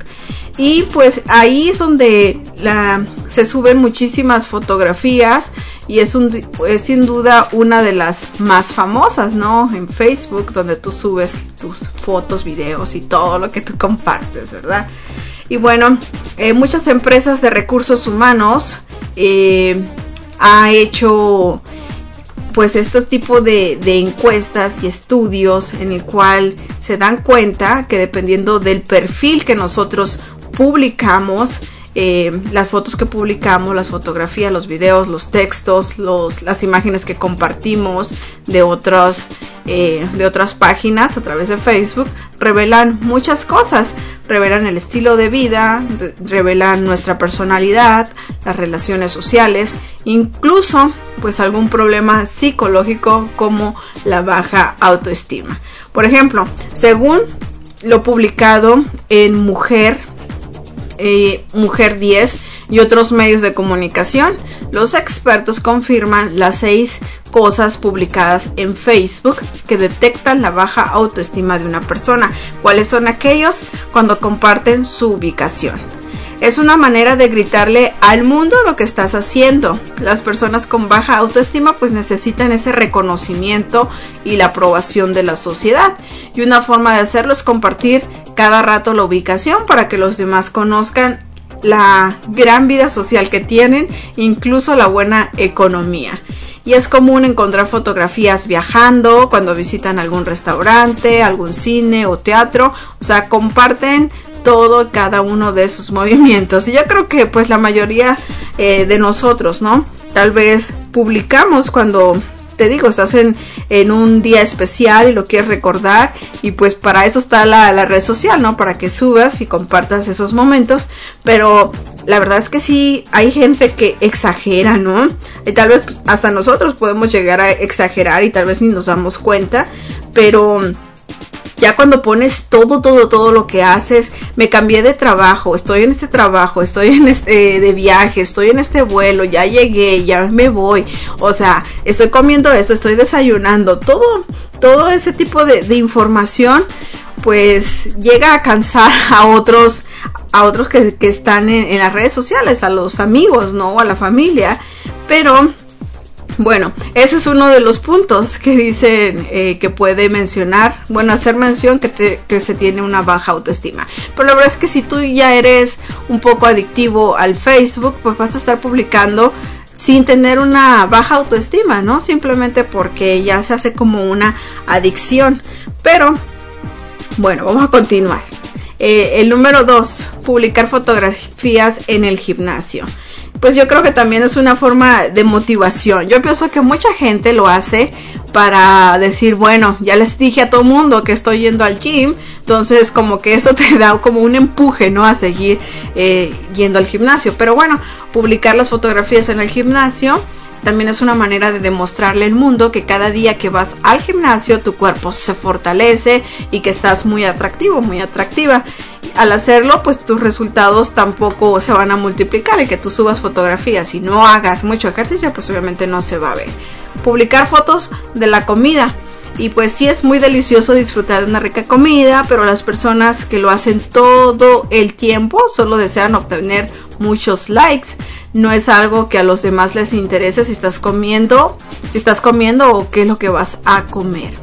Y pues ahí es donde la, se suben muchísimas fotografías y es, un, es sin duda una de las más famosas, ¿no?, en Facebook, donde tú subes tus fotos, videos y todo lo que tú compartes, ¿verdad? Y bueno, eh, muchas empresas de recursos humanos eh, ha hecho pues estos tipos de, de encuestas y estudios en el cual se dan cuenta que dependiendo del perfil que nosotros publicamos, eh, las fotos que publicamos, las fotografías, los videos, los textos, los, las imágenes que compartimos de otros, eh, de otras páginas a través de Facebook, revelan muchas cosas, revelan el estilo de vida, re- revelan nuestra personalidad, las relaciones sociales, incluso pues algún problema psicológico como la baja autoestima. Por ejemplo, según lo publicado en Mujer, eh, Mujer diez y otros medios de comunicación, los expertos confirman las seis cosas publicadas en Facebook que detectan la baja autoestima de una persona. ¿Cuáles son aquellos? Cuando comparten su ubicación. Es una manera de gritarle al mundo lo que estás haciendo. Las personas con baja autoestima pues necesitan ese reconocimiento y la aprobación de la sociedad. Y una forma de hacerlo es compartir cada rato la ubicación para que los demás conozcan la gran vida social que tienen, incluso la buena economía. Y es común encontrar fotografías viajando, cuando visitan algún restaurante, algún cine o teatro. O sea, comparten todo, cada uno de sus movimientos. Y yo creo que pues la mayoría eh, de nosotros, ¿no? Tal vez publicamos cuando, te digo, estás en, en un día especial y lo quieres recordar, y pues para eso está la, la red social, ¿no? Para que subas y compartas esos momentos. Pero la verdad es que sí, hay gente que exagera, ¿no? Y tal vez hasta nosotros podemos llegar a exagerar y tal vez ni nos damos cuenta, pero ya cuando pones todo, todo, todo lo que haces, me cambié de trabajo, estoy en este trabajo, estoy en este de viaje, estoy en este vuelo, ya llegué, ya me voy, o sea, estoy comiendo esto, estoy desayunando, todo, todo ese tipo de, de información, pues llega a cansar a otros, a otros que, que están en, en las redes sociales, a los amigos, ¿no? A la familia, pero bueno, ese es uno de los puntos que dicen eh, que puede mencionar, bueno, hacer mención que, te, que se tiene una baja autoestima. Pero la verdad es que si tú ya eres un poco adictivo al Facebook, pues vas a estar publicando sin tener una baja autoestima, ¿no? Simplemente porque ya se hace como una adicción. Pero, bueno, vamos a continuar. Eh, el número dos, publicar fotografías en el gimnasio. Pues yo creo que también es una forma de motivación. Yo pienso que mucha gente lo hace para decir, bueno, ya les dije a todo mundo que estoy yendo al gym, entonces como que eso te da como un empuje, ¿no? A seguir eh, yendo al gimnasio. Pero bueno, publicar las fotografías en el gimnasio también es una manera de demostrarle al mundo que cada día que vas al gimnasio tu cuerpo se fortalece y que estás muy atractivo, muy atractiva. Al hacerlo, pues tus resultados tampoco se van a multiplicar. El que tú subas fotografías y no hagas mucho ejercicio, pues obviamente no se va a ver. Publicar fotos de la comida. Y pues sí, es muy delicioso disfrutar de una rica comida, pero las personas que lo hacen todo el tiempo solo desean obtener muchos likes. No es algo que a los demás les interese si estás comiendo, si estás comiendo o qué es lo que vas a comer.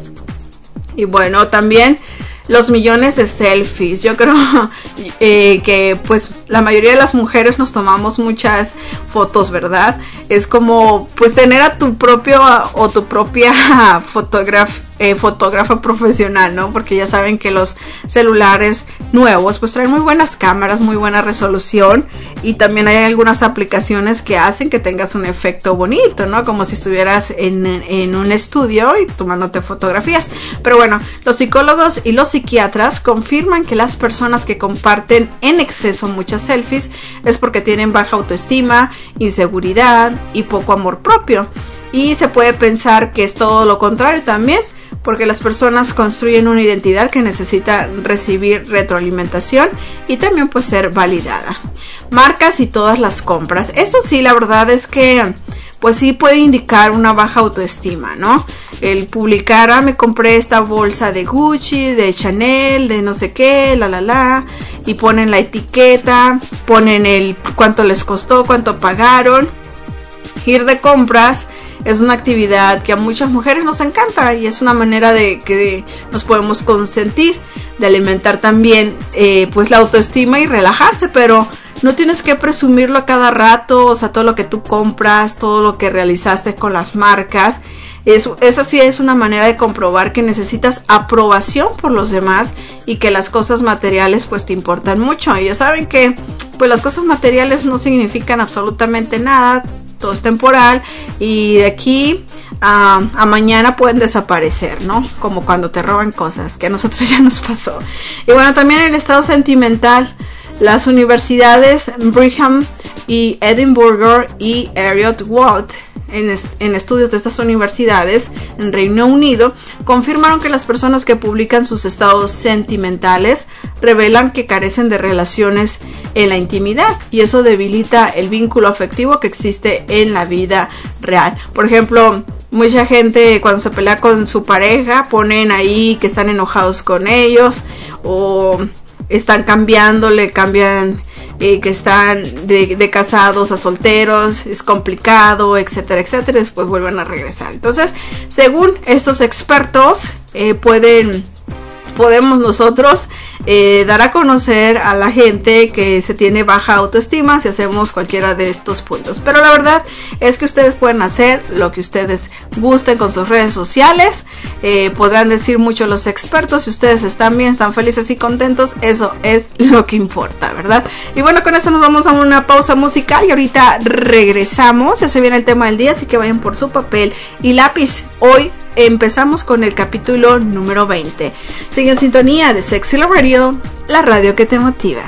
Y bueno, también los millones de selfies. Yo creo eh, que pues la mayoría de las mujeres nos tomamos muchas fotos, ¿verdad? Es como pues tener a tu propio o tu propia fotógrafa eh, fotógrafa profesional, ¿no? Porque ya saben que los celulares nuevos pues traen muy buenas cámaras, muy buena resolución, y también hay algunas aplicaciones que hacen que tengas un efecto bonito, ¿no? Como si estuvieras en, en un estudio y tomándote fotografías. Pero bueno, los psicólogos y los psiquiatras confirman que las personas que comparten en exceso muchas selfies es porque tienen baja autoestima, inseguridad y poco amor propio. Y se puede pensar que es todo lo contrario también, porque las personas construyen una identidad que necesita recibir retroalimentación y también pues ser validada. Marcas y todas las compras. Eso sí, la verdad es que pues sí puede indicar una baja autoestima, ¿no? El publicar, ah, me compré esta bolsa de Gucci, de Chanel, de no sé qué, la la la, y ponen la etiqueta, ponen el cuánto les costó, cuánto pagaron. Ir de compras es una actividad que a muchas mujeres nos encanta y es una manera de que nos podemos consentir, de alimentar también eh, pues la autoestima y relajarse, pero no tienes que presumirlo a cada rato, o sea, todo lo que tú compras, todo lo que realizaste con las marcas. Es, esa sí es una manera de comprobar que necesitas aprobación por los demás y que las cosas materiales pues te importan mucho. Y ya saben que pues las cosas materiales no significan absolutamente nada, todo es temporal y de aquí a, a mañana pueden desaparecer, ¿no? Como cuando te roban cosas, que a nosotros ya nos pasó. Y bueno, también el estado sentimental. Las universidades Brigham y Edinburgh y Heriot Watt, en, est en estudios de estas universidades en Reino Unido, confirmaron que las personas que publican sus estados sentimentales revelan que carecen de relaciones en la intimidad, y eso debilita el vínculo afectivo que existe en la vida real. Por ejemplo, mucha gente cuando se pelea con su pareja ponen ahí que están enojados con ellos, o están cambiándole, cambian eh, que están de, de casados a solteros, es complicado, etcétera, etcétera, después vuelven a regresar. Entonces, según estos expertos, eh, pueden... podemos nosotros eh, dar a conocer a la gente que se tiene baja autoestima si hacemos cualquiera de estos puntos. Pero la verdad es que ustedes pueden hacer lo que ustedes gusten con sus redes sociales. Eh, podrán decir mucho los expertos. Si ustedes están bien, están felices y contentos, eso es lo que importa, ¿verdad? Y bueno, con eso nos vamos a una pausa musical y ahorita regresamos. Ya se viene el tema del día, así que vayan por su papel y lápiz. Hoy empezamos con el capítulo número veinte. Sigue en sintonía de Sexy Love Radio, la radio que te motiva.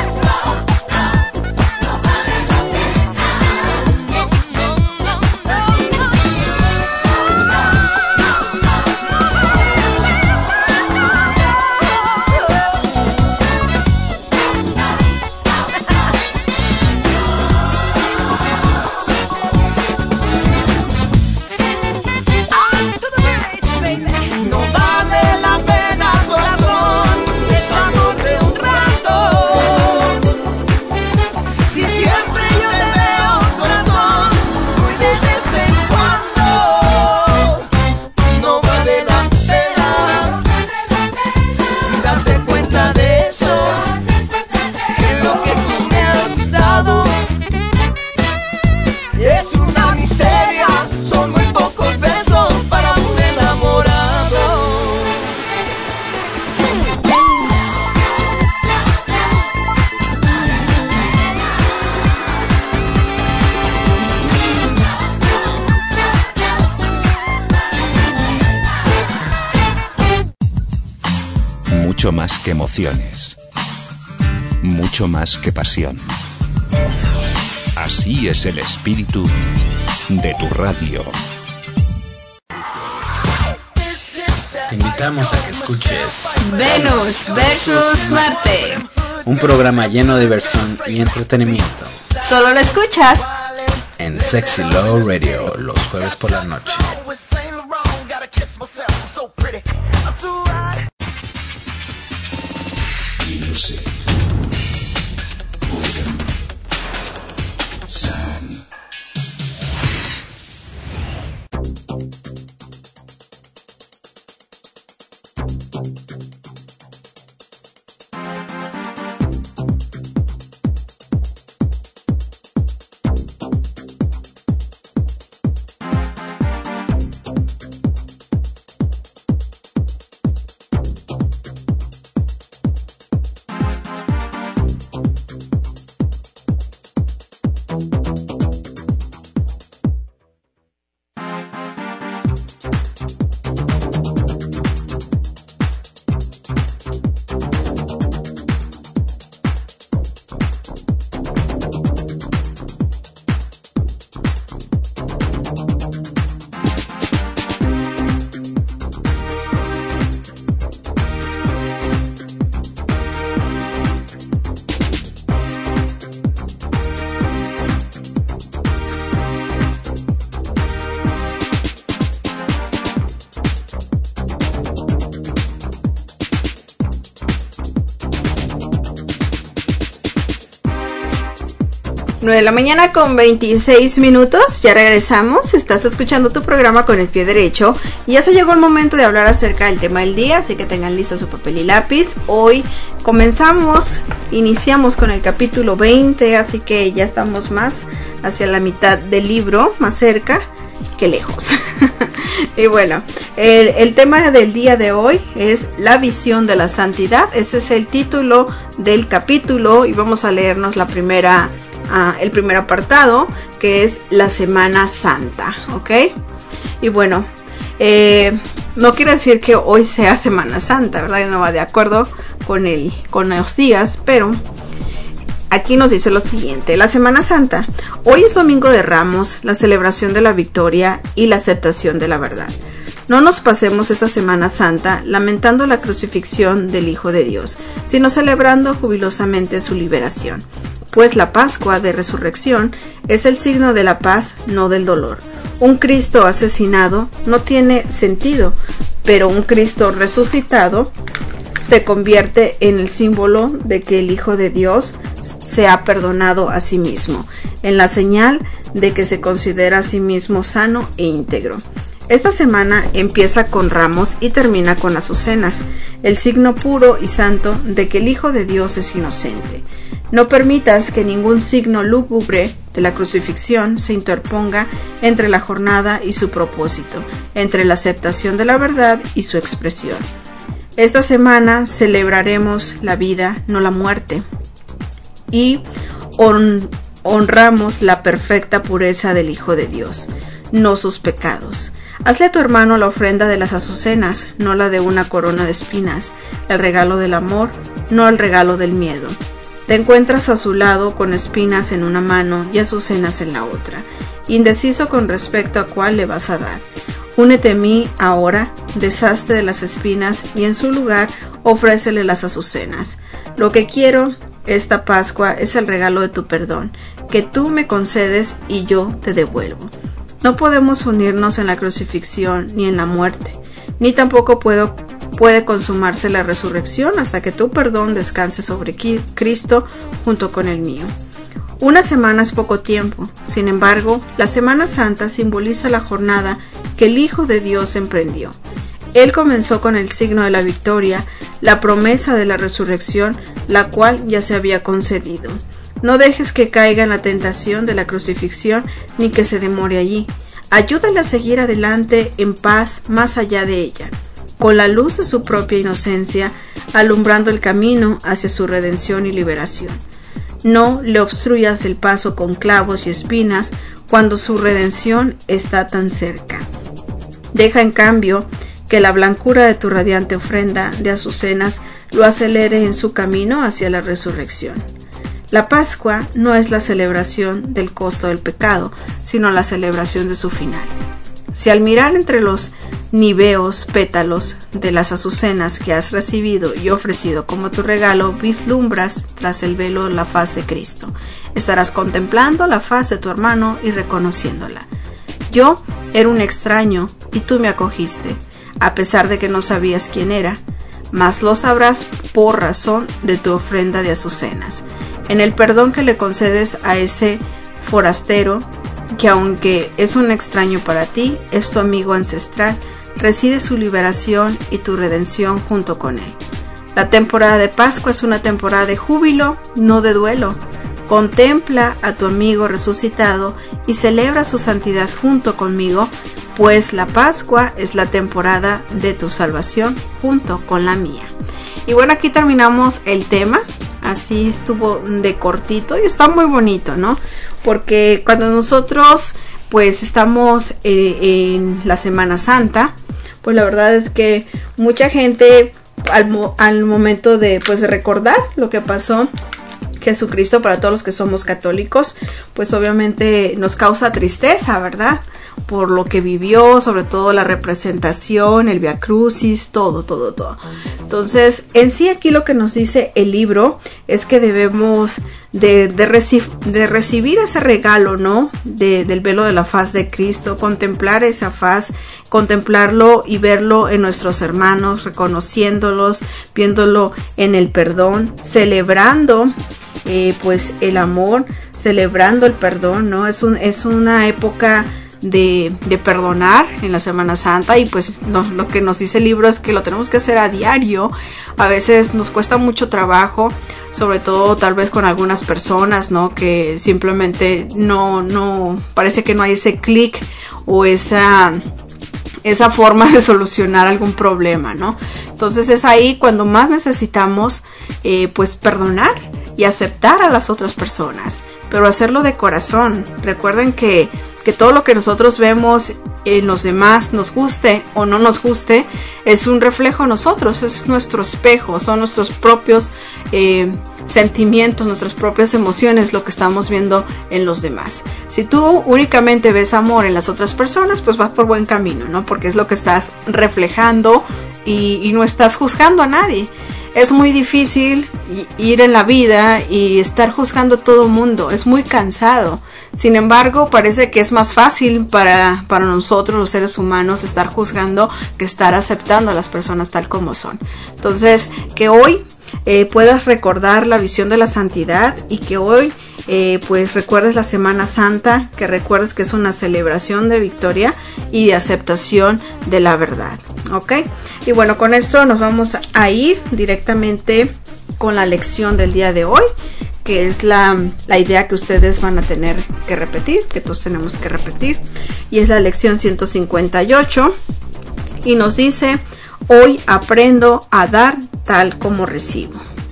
No mucho más que emociones, mucho más que pasión. Así es el espíritu de tu radio. Te invitamos a que escuches Venus versus Marte. Un programa lleno de diversión y entretenimiento. Solo lo escuchas en Sexy Love Radio los jueves por la noche. Music. Rhythm. Sound. nueve de la mañana con veintiséis minutos, ya regresamos, estás escuchando tu programa con el pie derecho y ya se llegó el momento de hablar acerca del tema del día, así que tengan listo su papel y lápiz. Hoy comenzamos, iniciamos con el capítulo veinte, así que ya estamos más hacia la mitad del libro, más cerca que lejos. Y bueno, el, el tema del día de hoy es la visión de la santidad, ese es el título del capítulo y vamos a leernos la primera Uh, el primer apartado, que es la Semana Santa, ¿ok? Y bueno, eh, no quiere decir que hoy sea Semana Santa, ¿verdad? No va de acuerdo con, el, con los días, pero aquí nos dice lo siguiente: la Semana Santa. Hoy es Domingo de Ramos, la celebración de la victoria y la aceptación de la verdad. No nos pasemos esta Semana Santa lamentando la crucifixión del Hijo de Dios, sino celebrando jubilosamente su liberación. Pues la Pascua de Resurrección es el signo de la paz, no del dolor. Un Cristo asesinado no tiene sentido, pero un Cristo resucitado se convierte en el símbolo de que el Hijo de Dios se ha perdonado a sí mismo, en la señal de que se considera a sí mismo sano e íntegro. Esta semana empieza con Ramos y termina con Azucenas, el signo puro y santo de que el Hijo de Dios es inocente. No permitas que ningún signo lúgubre de la crucifixión se interponga entre la jornada y su propósito, entre la aceptación de la verdad y su expresión. Esta semana celebraremos la vida, no la muerte, y hon- honramos la perfecta pureza del Hijo de Dios, no sus pecados. Hazle a tu hermano la ofrenda de las azucenas, no la de una corona de espinas, el regalo del amor, no el regalo del miedo. Te encuentras a su lado con espinas en una mano y azucenas en la otra, indeciso con respecto a cuál le vas a dar. Únete a mí ahora, deshazte de las espinas y en su lugar ofrécele las azucenas. Lo que quiero esta Pascua es el regalo de tu perdón, que tú me concedes y yo te devuelvo. No podemos unirnos en la crucifixión ni en la muerte, ni tampoco puedo puede consumarse la resurrección hasta que tu perdón descanse sobre Cristo junto con el mío. Una semana es poco tiempo, sin embargo, la Semana Santa simboliza la jornada que el Hijo de Dios emprendió. Él comenzó con el signo de la victoria, la promesa de la resurrección, la cual ya se había concedido. No dejes que caiga en la tentación de la crucifixión ni que se demore allí. Ayúdale a seguir adelante en paz más allá de ella, con la luz de su propia inocencia, alumbrando el camino hacia su redención y liberación. No le obstruyas el paso con clavos y espinas cuando su redención está tan cerca. Deja en cambio que la blancura de tu radiante ofrenda de azucenas lo acelere en su camino hacia la resurrección. La Pascua no es la celebración del costo del pecado, sino la celebración de su final. Si al mirar entre los niveos pétalos de las azucenas que has recibido y ofrecido como tu regalo, vislumbras tras el velo la faz de Cristo, estarás contemplando la faz de tu hermano y reconociéndola. Yo era un extraño y tú me acogiste, a pesar de que no sabías quién era, mas lo sabrás por razón de tu ofrenda de azucenas, en el perdón que le concedes a ese forastero que, aunque es un extraño para ti, es tu amigo ancestral. Recibe su liberación y tu redención junto con él. La temporada de Pascua es una temporada de júbilo, no de duelo. Contempla a tu amigo resucitado y celebra su santidad junto conmigo, pues la Pascua es la temporada de tu salvación junto con la mía. Y bueno, aquí terminamos el tema. Así estuvo de cortito y está muy bonito, ¿no? Porque cuando nosotros pues estamos eh, en la Semana Santa, pues la verdad es que mucha gente al, mo- al momento de pues de recordar lo que pasó Jesucristo, para todos los que somos católicos, pues obviamente nos causa tristeza, ¿verdad? Por lo que vivió, sobre todo la representación, el Via Crucis, todo, todo, todo. Entonces, en sí aquí lo que nos dice el libro es que debemos de, de, reci- de recibir ese regalo, ¿no? De, del velo de la faz de Cristo, contemplar esa faz, contemplarlo y verlo en nuestros hermanos, reconociéndolos, viéndolo en el perdón, celebrando eh, pues el amor, celebrando el perdón, ¿no? Es, un, es una época De, de perdonar en la Semana Santa, y pues no, lo que nos dice el libro es que lo tenemos que hacer a diario. A veces nos cuesta mucho trabajo, sobre todo tal vez con algunas personas, ¿no? Que simplemente no, no, parece que no hay ese clic o esa, esa forma de solucionar algún problema, ¿no? Entonces es ahí cuando más necesitamos eh, pues perdonar y aceptar a las otras personas, pero hacerlo de corazón. Recuerden que, que todo lo que nosotros vemos en los demás, nos guste o no nos guste, es un reflejo de nosotros, es nuestro espejo, son nuestros propios eh, sentimientos, nuestras propias emociones, lo que estamos viendo en los demás. Si tú únicamente ves amor en las otras personas, pues vas por buen camino, ¿no? Porque es lo que estás reflejando y, y no estás juzgando a nadie. Es muy difícil ir en la vida y estar juzgando a todo mundo, es muy cansado. Sin embargo, parece que es más fácil para, para nosotros los seres humanos estar juzgando que estar aceptando a las personas tal como son. Entonces, que hoy eh, puedas recordar la visión de la santidad, y que hoy eh, pues recuerdes la Semana Santa, que recuerdes que es una celebración de victoria y de aceptación de la verdad, ¿ok? Y bueno, con esto nos vamos a ir directamente con la lección del día de hoy, que es la, la idea que ustedes van a tener que repetir, que todos tenemos que repetir, y es la lección ciento cincuenta y ocho, y nos dice: hoy aprendo a dar tal como recibo.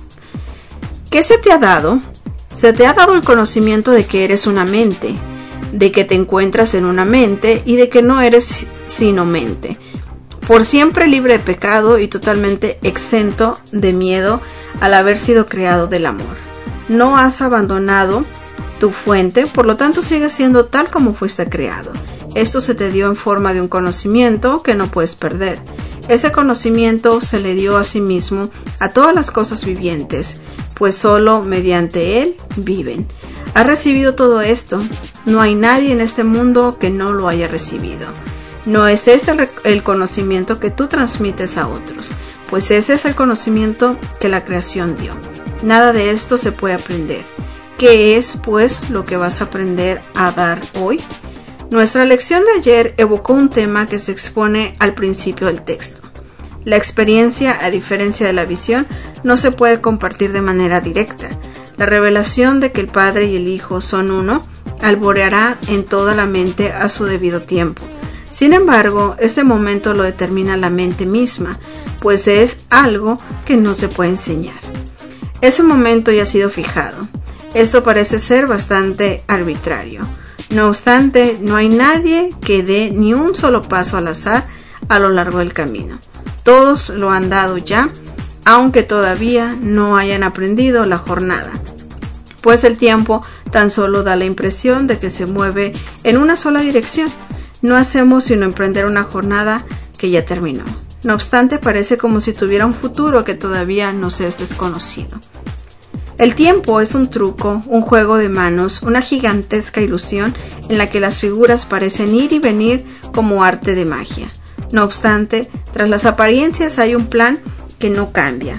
¿Qué se te ha dado? Se te ha dado el conocimiento de que eres una mente, de que te encuentras en una mente y de que no eres sino mente, por siempre libre de pecado y totalmente exento de miedo al haber sido creado del amor. No has abandonado tu fuente, por lo tanto sigues siendo tal como fuiste creado. Esto se te dio en forma de un conocimiento que no puedes perder. Ese conocimiento se le dio a sí mismo a todas las cosas vivientes, pues solo mediante él viven. Has recibido todo esto. No hay nadie en este mundo que no lo haya recibido. No es este el conocimiento que tú transmites a otros, pues ese es el conocimiento que la creación dio. Nada de esto se puede aprender. ¿Qué es, pues, lo que vas a aprender a dar hoy? Nuestra lección de ayer evocó un tema que se expone al principio del texto. La experiencia, a diferencia de la visión, no se puede compartir de manera directa. La revelación de que el Padre y el Hijo son uno alboreará en toda la mente a su debido tiempo. Sin embargo, ese momento lo determina la mente misma, pues es algo que no se puede enseñar. Ese momento ya ha sido fijado. Esto parece ser bastante arbitrario. No obstante, no hay nadie que dé ni un solo paso al azar a lo largo del camino. Todos lo han dado ya aunque todavía no hayan aprendido la jornada, pues el tiempo tan solo da la impresión de que se mueve en una sola dirección. No hacemos sino emprender una jornada que ya terminó. No obstante, parece como si tuviera un futuro que todavía nos es desconocido. El tiempo es un truco, un juego de manos, una gigantesca ilusión en la que las figuras parecen ir y venir como arte de magia. No obstante, tras las apariencias hay un plan que no cambia.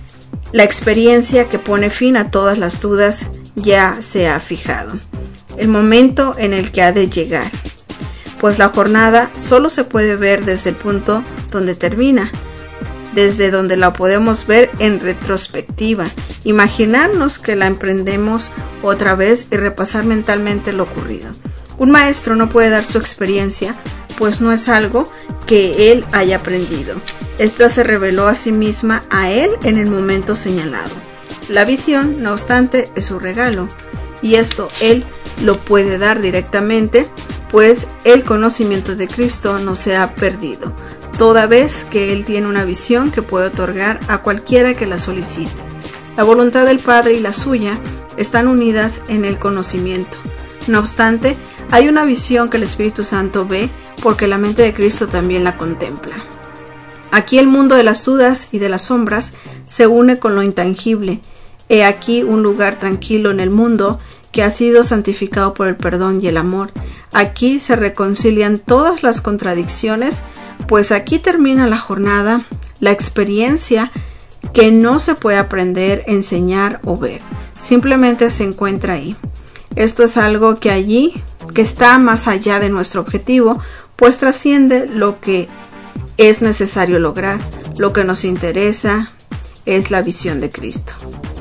La experiencia que pone fin a todas las dudas ya se ha fijado. El momento en el que ha de llegar. Pues la jornada solo se puede ver desde el punto donde termina, desde donde la podemos ver en retrospectiva, imaginarnos que la emprendemos otra vez y repasar mentalmente lo ocurrido. Un maestro no puede dar su experiencia, pues no es algo que él haya aprendido. Esta se reveló a sí misma a él en el momento señalado. La visión, no obstante, es su regalo, y esto él lo puede dar directamente, pues el conocimiento de Cristo no se ha perdido, toda vez que Él tiene una visión que puede otorgar a cualquiera que la solicite. La voluntad del Padre y la suya están unidas en el conocimiento. No obstante, hay una visión que el Espíritu Santo ve porque la mente de Cristo también la contempla. Aquí el mundo de las dudas y de las sombras se une con lo intangible. He aquí un lugar tranquilo en el mundo que ha sido santificado por el perdón y el amor. Aquí se reconcilian todas las contradicciones, pues aquí termina la jornada, la experiencia que no se puede aprender, enseñar o ver. Simplemente se encuentra ahí. Esto es algo que allí, que está más allá de nuestro objetivo, pues trasciende lo que es necesario lograr. Lo que nos interesa es la visión de Cristo.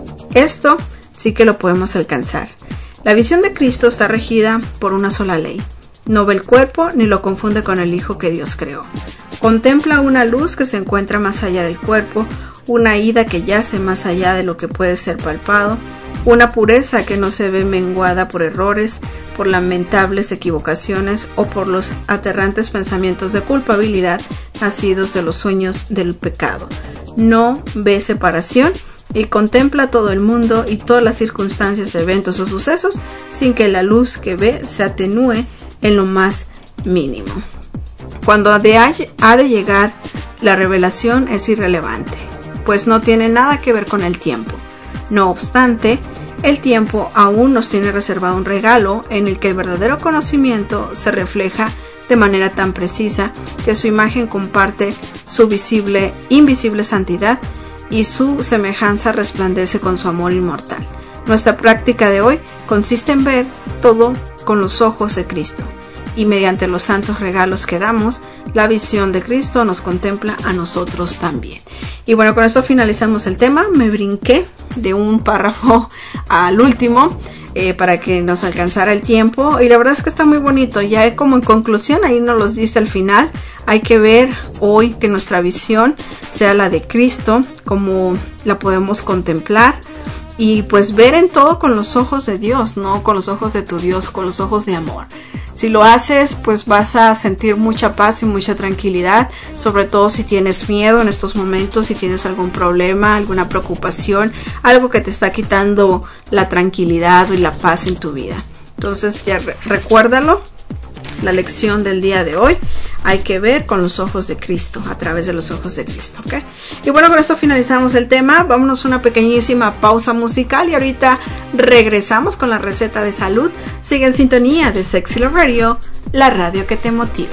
Esto sí que lo podemos alcanzar. La visión de Cristo está regida por una sola ley. No ve el cuerpo ni lo confunde con el Hijo que Dios creó. Contempla una luz que se encuentra más allá del cuerpo, una ida que yace más allá de lo que puede ser palpado, una pureza que no se ve menguada por errores, por lamentables equivocaciones o por los aterrantes pensamientos de culpabilidad nacidos de los sueños del pecado. No ve separación y contempla todo el mundo y todas las circunstancias, eventos o sucesos sin que la luz que ve se atenúe en lo más mínimo. Cuando ha de, ha de llegar, la revelación es irrelevante, pues no tiene nada que ver con el tiempo. No obstante, el tiempo aún nos tiene reservado un regalo en el que el verdadero conocimiento se refleja de manera tan precisa que su imagen comparte su visible, invisible santidad y su semejanza resplandece con su amor inmortal. Nuestra práctica de hoy consiste en ver todo con los ojos de Cristo, y mediante los santos regalos que damos, la visión de Cristo nos contempla a nosotros también. Y bueno, con esto finalizamos el tema. Me brinqué de un párrafo al último eh, para que nos alcanzara el tiempo, y la verdad es que está muy bonito. Ya como en conclusión, ahí nos los dice al final. Hay que ver hoy que nuestra visión sea la de Cristo, como la podemos contemplar, y pues ver en todo con los ojos de Dios, no con los ojos de tu Dios, con los ojos de amor. Si lo haces, pues vas a sentir mucha paz y mucha tranquilidad, sobre todo si tienes miedo en estos momentos, si tienes algún problema, alguna preocupación, algo que te está quitando la tranquilidad y la paz en tu vida. Entonces ya re- recuérdalo. La lección del día de hoy, hay que ver con los ojos de Cristo, a través de los ojos de Cristo, ¿ok? Y bueno, con esto finalizamos el tema. Vámonos a una pequeñísima pausa musical y ahorita regresamos con la receta de salud. Sigue en sintonía de Sexy Love Radio, la radio que te motiva.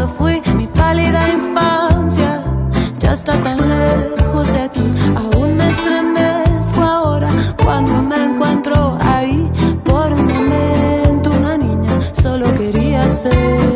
cuando fui, mi pálida infancia ya está tan lejos de aquí. Aún me estremezco ahora cuando me encuentro ahí. Por un momento una niña solo quería ser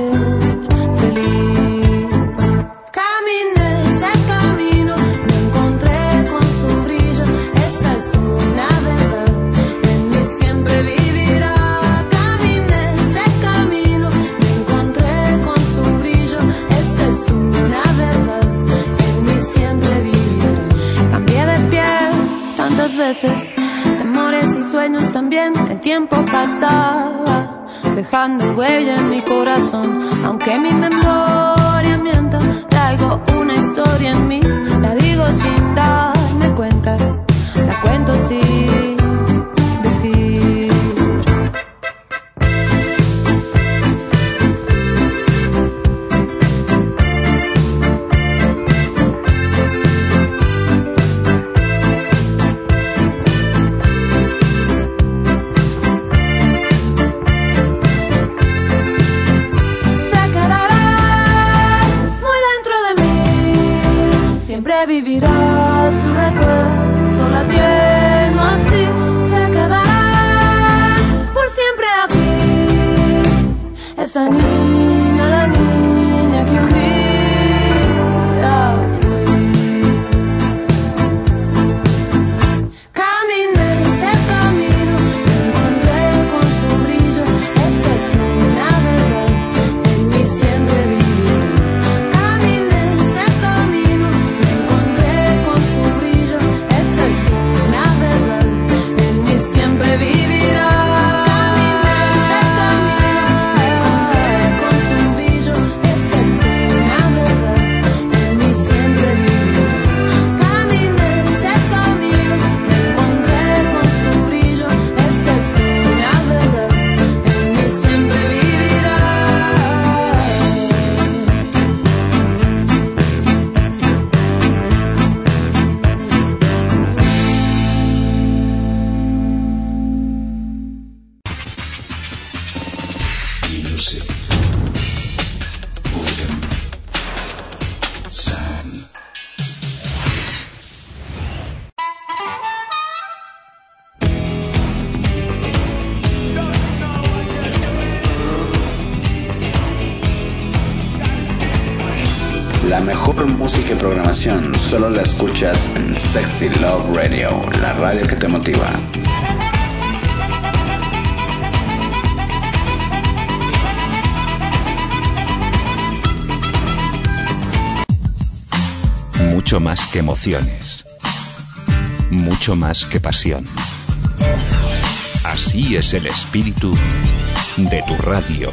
feliz. Caminé ese camino, me encontré con su brillo. Esa es una verdad, en mí siempre vivirá. Caminé ese camino, me encontré con su brillo. Esa es una verdad, en mí siempre vivirá. Cambié de piel tantas veces, temores y sueños también. El tiempo pasaba, dejando huella en mi corazón. Aunque mi memoria mienta, traigo una historia en mí. La digo sin darme cuenta, la cuento sin decir. Vivirá su recuerdo latiendo así, se quedará por siempre aquí. Esa niña, la niña que un día fui. Caminé ese camino, me encontré con su brillo. Esa es una verdad, en mí siempre vivirá. Siempre vivirá. Caminé ese camino, me encontré con su brillo. Esa es una verdad, en mí siempre vivirá. Caminé ese camino, me encontré con su brillo. Esa es una verdad, en mí siempre vivirá. La mejor música y programación solo la escuchas en Sexy Love Radio, la radio que te motiva. Mucho más que emociones, mucho más que pasión. Así es el espíritu de tu radio.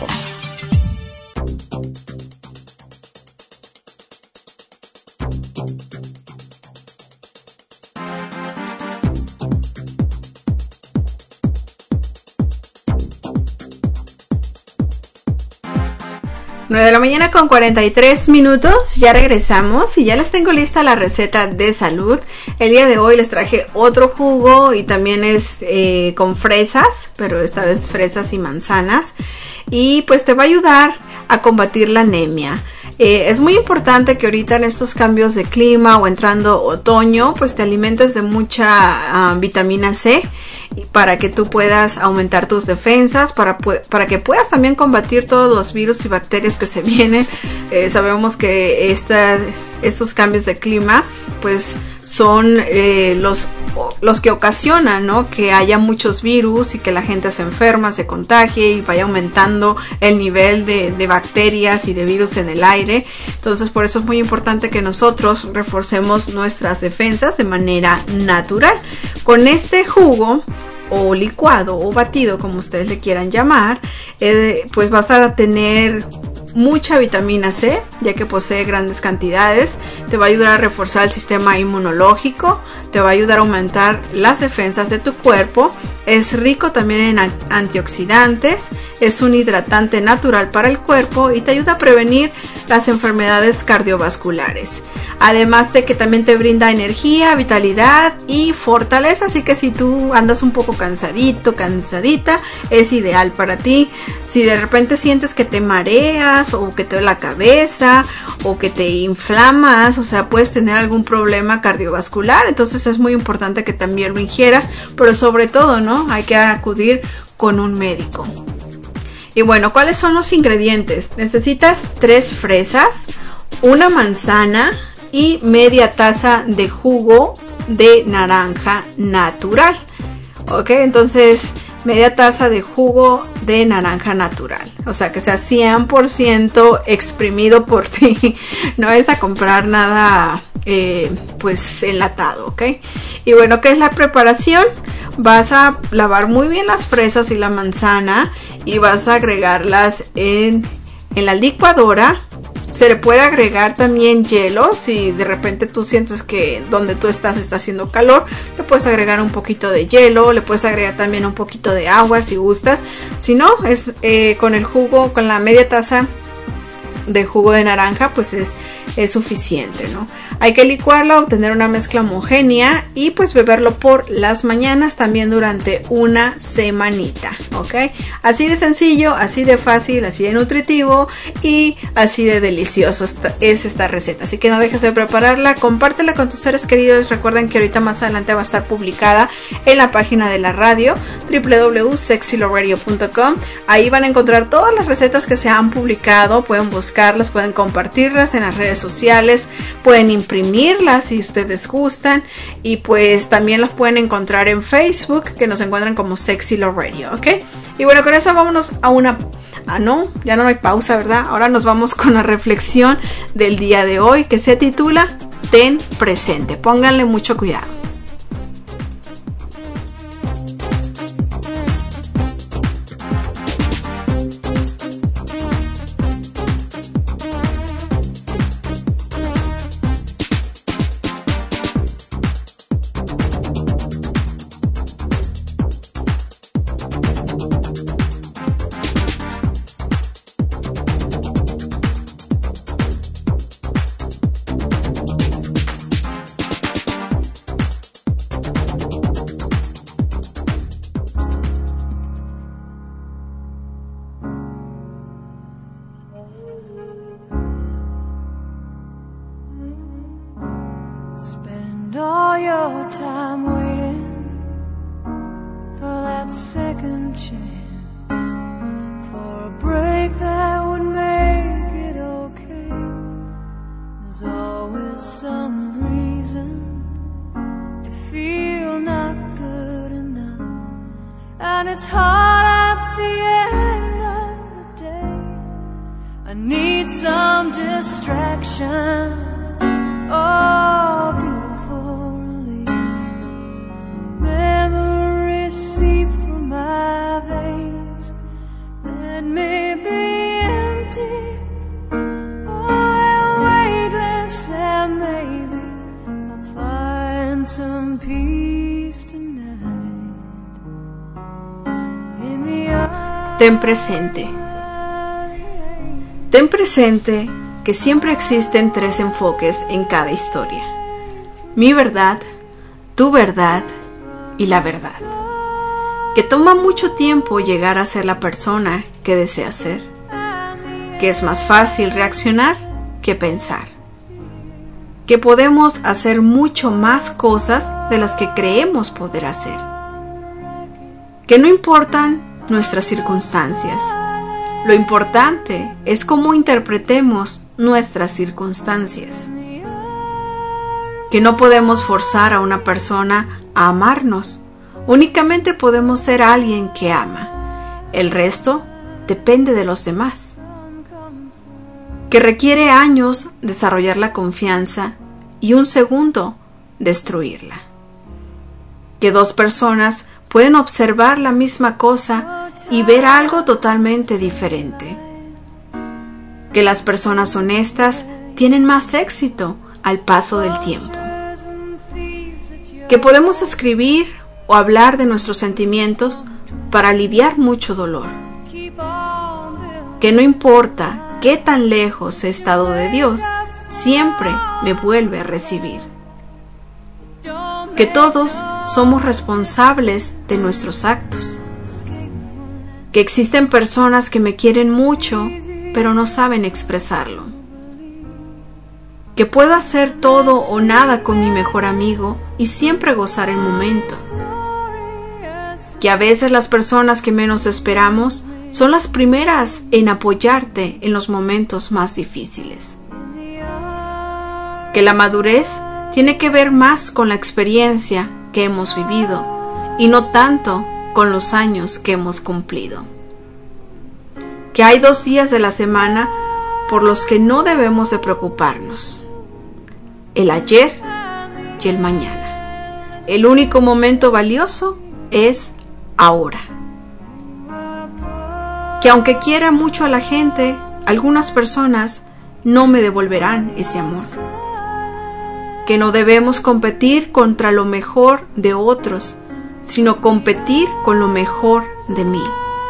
nueve de la mañana con cuarenta y tres minutos, ya regresamos y ya les tengo lista la receta de salud. El día de hoy les traje otro jugo y también es eh, con fresas, pero esta vez fresas y manzanas. Y pues te va a ayudar a combatir la anemia. Eh, es muy importante que ahorita en estos cambios de clima o entrando otoño, pues te alimentes de mucha uh, vitamina C para que tú puedas aumentar tus defensas, para, para que puedas también combatir todos los virus y bacterias que se vienen. Eh, sabemos que estas, estos cambios de clima pues son eh, los, los que ocasionan, ¿no?, que haya muchos virus y que la gente se enferma, se contagie y vaya aumentando el nivel de, de bacterias y de virus en el aire. Entonces por eso es muy importante que nosotros reforcemos nuestras defensas de manera natural. Con este jugo o licuado o batido, como ustedes le quieran llamar, eh, pues vas a tener mucha vitamina C, ya que posee grandes cantidades. Te va a ayudar a reforzar el sistema inmunológico, te va a ayudar a aumentar las defensas de tu cuerpo. Es rico también en antioxidantes, es un hidratante natural para el cuerpo y te ayuda a prevenir las enfermedades cardiovasculares. Además de que también te brinda energía, vitalidad y fortaleza, así que si tú andas un poco cansadito, cansadita, es ideal para ti. Si de repente sientes que te mareas mareas o que te duele la cabeza o que te inflamas, o sea, puedes tener algún problema cardiovascular, entonces es muy importante que también lo ingieras, pero sobre todo, ¿no? Hay que acudir con un médico. Y bueno, ¿cuáles son los ingredientes? Necesitas tres fresas, una manzana y media taza de jugo de naranja natural. Ok, entonces media taza de jugo de naranja natural, o sea que sea cien por ciento exprimido por ti, no es a comprar nada eh, pues enlatado, ok. Y bueno, ¿qué es la preparación? Vas a lavar muy bien las fresas y la manzana y vas a agregarlas en, en la licuadora. Se le puede agregar también hielo, si de repente tú sientes que donde tú estás está haciendo calor, le puedes agregar un poquito de hielo, le puedes agregar también un poquito de agua si gustas. Si no, es eh, con el jugo, con la media taza de jugo de naranja, pues es, es suficiente, ¿no? Hay que licuarlo, obtener una mezcla homogénea y pues beberlo por las mañanas también durante una semanita, ¿ok? Así de sencillo, así de fácil, así de nutritivo y así de delicioso es esta receta. Así que no dejes de prepararla, compártela con tus seres queridos. Recuerden que ahorita más adelante va a estar publicada en la página de la radio doble u doble u doble u punto sexy love radio punto com. Ahí van a encontrar todas las recetas que se han publicado, pueden buscarlas, pueden compartirlas en las redes sociales, pueden imprimirlas si ustedes gustan y pues también los pueden encontrar en Facebook, que nos encuentran como Sexy Love Radio, ¿ok? Y bueno, con eso vámonos a una... Ah, no, ya no hay pausa, ¿verdad? Ahora nos vamos con la reflexión del día de hoy, que se titula Ten presente. Pónganle mucho cuidado. Ten presente. Ten presente que siempre existen tres enfoques en cada historia. Mi verdad, tu verdad y la verdad. Que toma mucho tiempo llegar a ser la persona que deseas ser. Que es más fácil reaccionar que pensar. Que podemos hacer mucho más cosas de las que creemos poder hacer. Que no importan nuestras circunstancias. Lo importante es cómo interpretemos nuestras circunstancias. Que no podemos forzar a una persona a amarnos. Únicamente podemos ser alguien que ama. El resto depende de los demás. Que requiere años desarrollar la confianza y un segundo destruirla. Que dos personas pueden observar la misma cosa y ver algo totalmente diferente. Que las personas honestas tienen más éxito al paso del tiempo. Que podemos escribir o hablar de nuestros sentimientos para aliviar mucho dolor. Que no importa qué tan lejos he estado de Dios, siempre me vuelve a recibir. Que todos somos responsables de nuestros actos. Que existen personas que me quieren mucho, pero no saben expresarlo. Que puedo hacer todo o nada con mi mejor amigo y siempre gozar el momento. Que a veces las personas que menos esperamos son las primeras en apoyarte en los momentos más difíciles. Que la madurez tiene que ver más con la experiencia que hemos vivido y no tanto con los años que hemos cumplido. Que hay dos días de la semana por los que no debemos de preocuparnos: el ayer y el mañana. El único momento valioso es ahora. Que aunque quiera mucho a la gente, algunas personas no me devolverán ese amor. Que no debemos competir contra lo mejor de otros, sino competir con lo mejor de mí.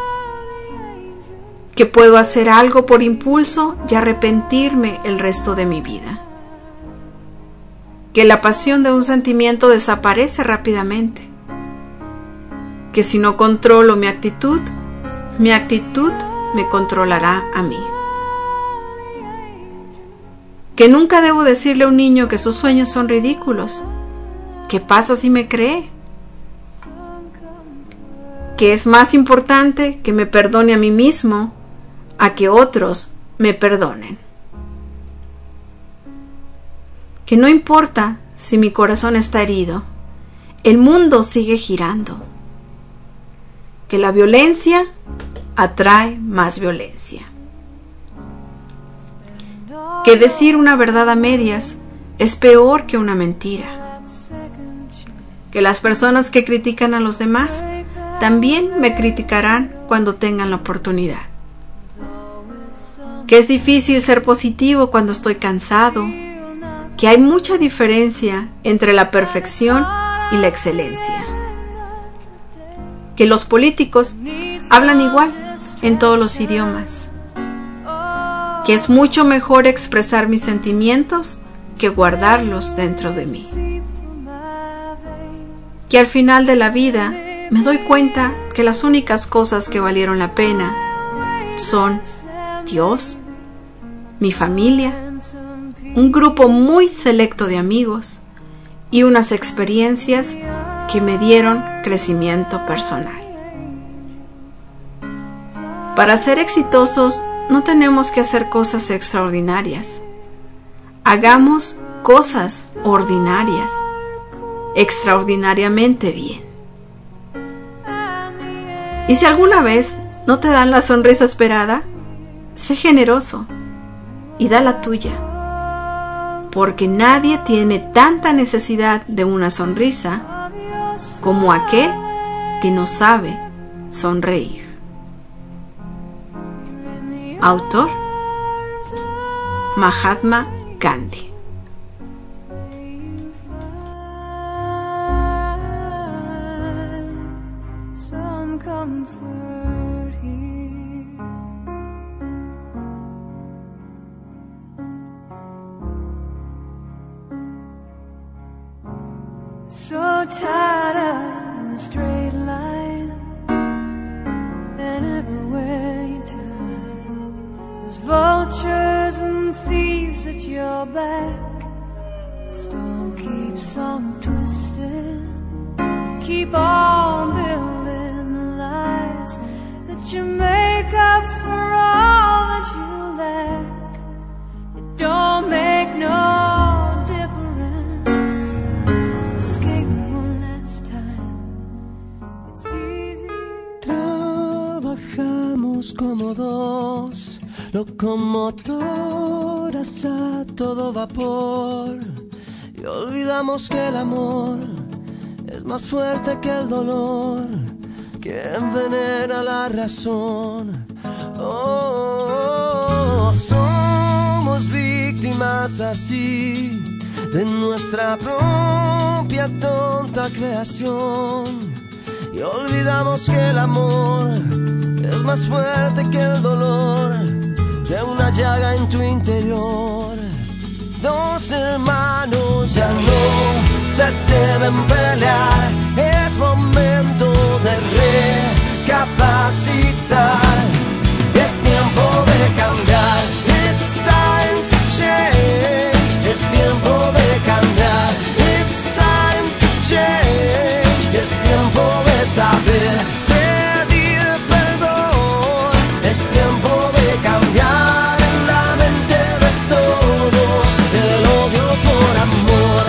Que puedo hacer algo por impulso y arrepentirme el resto de mi vida. Que la pasión de un sentimiento desaparece rápidamente. Que si no controlo mi actitud, mi actitud me controlará a mí. Que nunca debo decirle a un niño que sus sueños son ridículos. ¿Qué pasa si me cree? Que es más importante que me perdone a mí mismo a que otros me perdonen. Que no importa si mi corazón está herido, el mundo sigue girando. Que la violencia atrae más violencia. Que decir una verdad a medias es peor que una mentira. Que las personas que critican a los demás también me criticarán cuando tengan la oportunidad. Que es difícil ser positivo cuando estoy cansado. Que hay mucha diferencia entre la perfección y la excelencia. Que los políticos hablan igual en todos los idiomas. Que es mucho mejor expresar mis sentimientos que guardarlos dentro de mí. Que al final de la vida me doy cuenta que las únicas cosas que valieron la pena son Dios, mi familia, un grupo muy selecto de amigos y unas experiencias que me dieron crecimiento personal. Para ser exitosos no tenemos que hacer cosas extraordinarias. Hagamos cosas ordinarias, extraordinariamente bien. Y si alguna vez no te dan la sonrisa esperada, sé generoso y da la tuya, porque nadie tiene tanta necesidad de una sonrisa como aquel que no sabe sonreír. Autor: Mahatma Gandhi. So tied up in a straight line, and everywhere you turn, there's vultures and thieves at your back. The storm keeps on twisting, keep on building lies that you make up for all that you lack. It don't make no como dos locomotoras a todo vapor, y olvidamos que el amor es más fuerte que el dolor, que envenena la razón. Oh, somos víctimas así de nuestra propia tonta creación, y olvidamos que el amor es más fuerte que el dolor de una llaga en tu interior. Dos hermanos ya no se deben pelear, es momento de recapacitar, es tiempo de cambiar. saber pedir perdón. Es tiempo de cambiar en la mente de todos el odio por amor.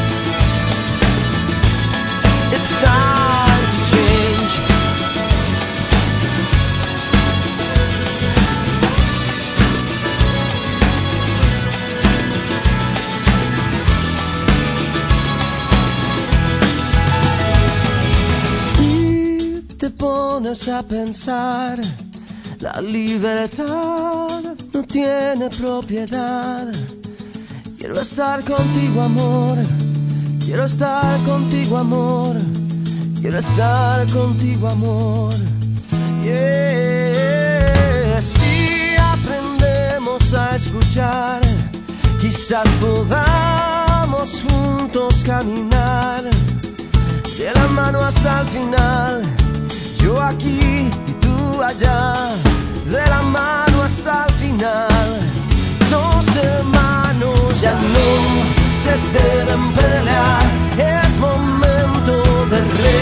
It's time to change. Si te pones a pensar, la libertad no tiene propiedad. Quiero estar contigo, amor. Quiero estar contigo, amor. Quiero estar contigo, amor. Yeah. Si aprendemos a escuchar, quizás podamos juntos caminar de la mano hasta el final. Yo aquí y tú allá, de la mano hasta el final. Dos hermanos ya no se deben pelear. Es momento de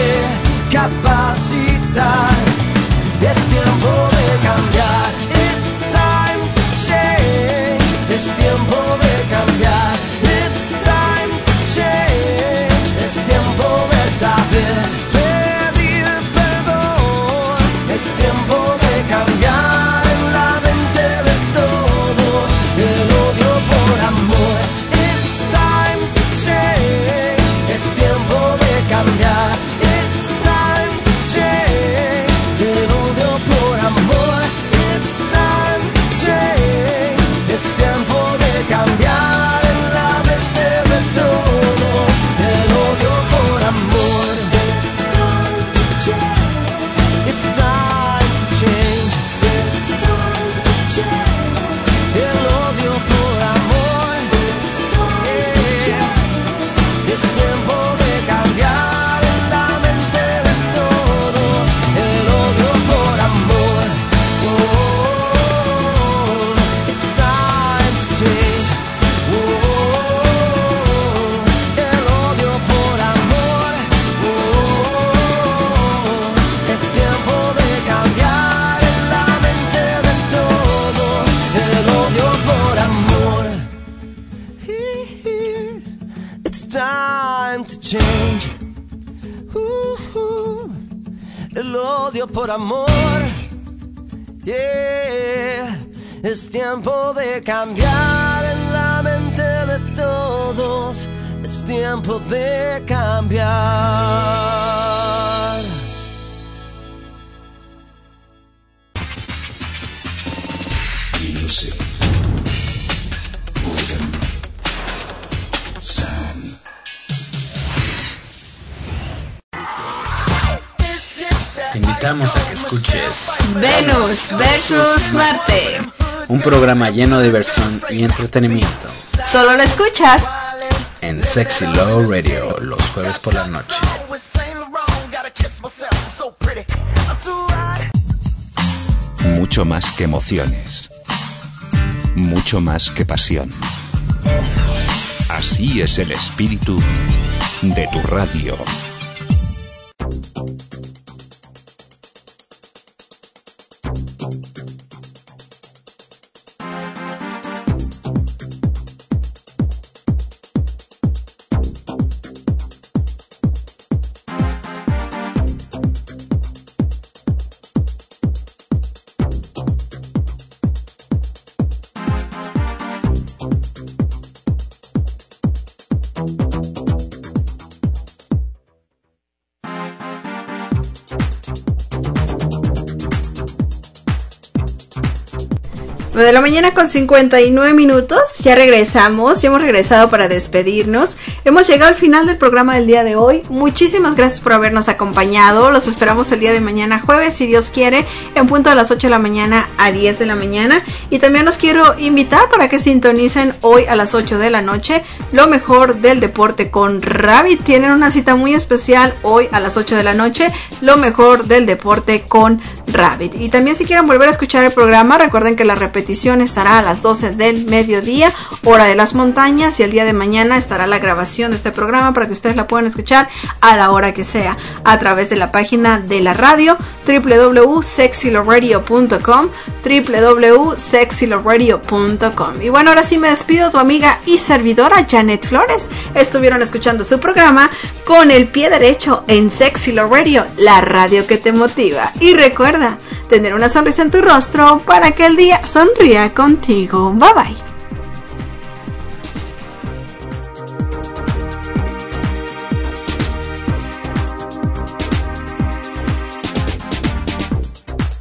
recapacitar. Es tiempo de cambiar. It's time to change. Es tiempo de cambiar. It's time to change. Es tiempo de saber pedir perdón. Es tiempo de cambiar en la mente de todos el odio por amor. It's time to change. Es tiempo de cambiar. It's time to change. El odio por amor. It's time to change. Es tiempo de cambiar en la mente de todos el odio por amor. It's time to change. It's time to change. It's time to change. El odio por amor. It's time to change. Es tiempo de cambiar en la mente de todos el odio por amor. Oh, it's time to change. Oh, el odio por amor. Oh, es tiempo de cambiar en la mente de todos el odio por amor. It's time to change. Uh-huh. El odio por amor. Yeah. Es tiempo de cambiar en la mente de todos. Es tiempo de cambiar. Music. Rhythm. Sound. Te invitamos a que escuches Venus versus Marte. un programa lleno de diversión y entretenimiento Solo lo escuchas en Sexy Love Radio los jueves por la noche. Mucho más que emociones. Mucho más que pasión. Así es el espíritu de tu radio. nueve de la mañana con cincuenta y nueve minutos, ya regresamos, ya hemos regresado para despedirnos. Hemos llegado al final del programa del día de hoy. Muchísimas gracias por habernos acompañado. Los esperamos el día de mañana jueves, si Dios quiere, en punto de las ocho de la mañana a diez de la mañana. Y también los quiero invitar para que sintonicen hoy a las ocho de la noche lo mejor del deporte con Rabbit. Tienen una cita muy especial hoy a las ocho de la noche, lo mejor del deporte con Rabbit. Y también si quieren volver a escuchar el programa, recuerden que la repetición estará a las doce del mediodía, hora de las montañas, y el día de mañana estará la grabación de este programa para que ustedes la puedan escuchar a la hora que sea, a través de la página de la radio doble u doble u doble u punto sexy love radio punto com, doble u doble u doble u punto sexy love radio punto com. Y bueno, ahora sí me despido, tu amiga y servidora Janet Flores. Estuvieron escuchando su programa Con el Pie Derecho en Sexy Love Radio, la radio que te motiva. Y recuerda tener una sonrisa en tu rostro para que el día sonría contigo. Bye bye.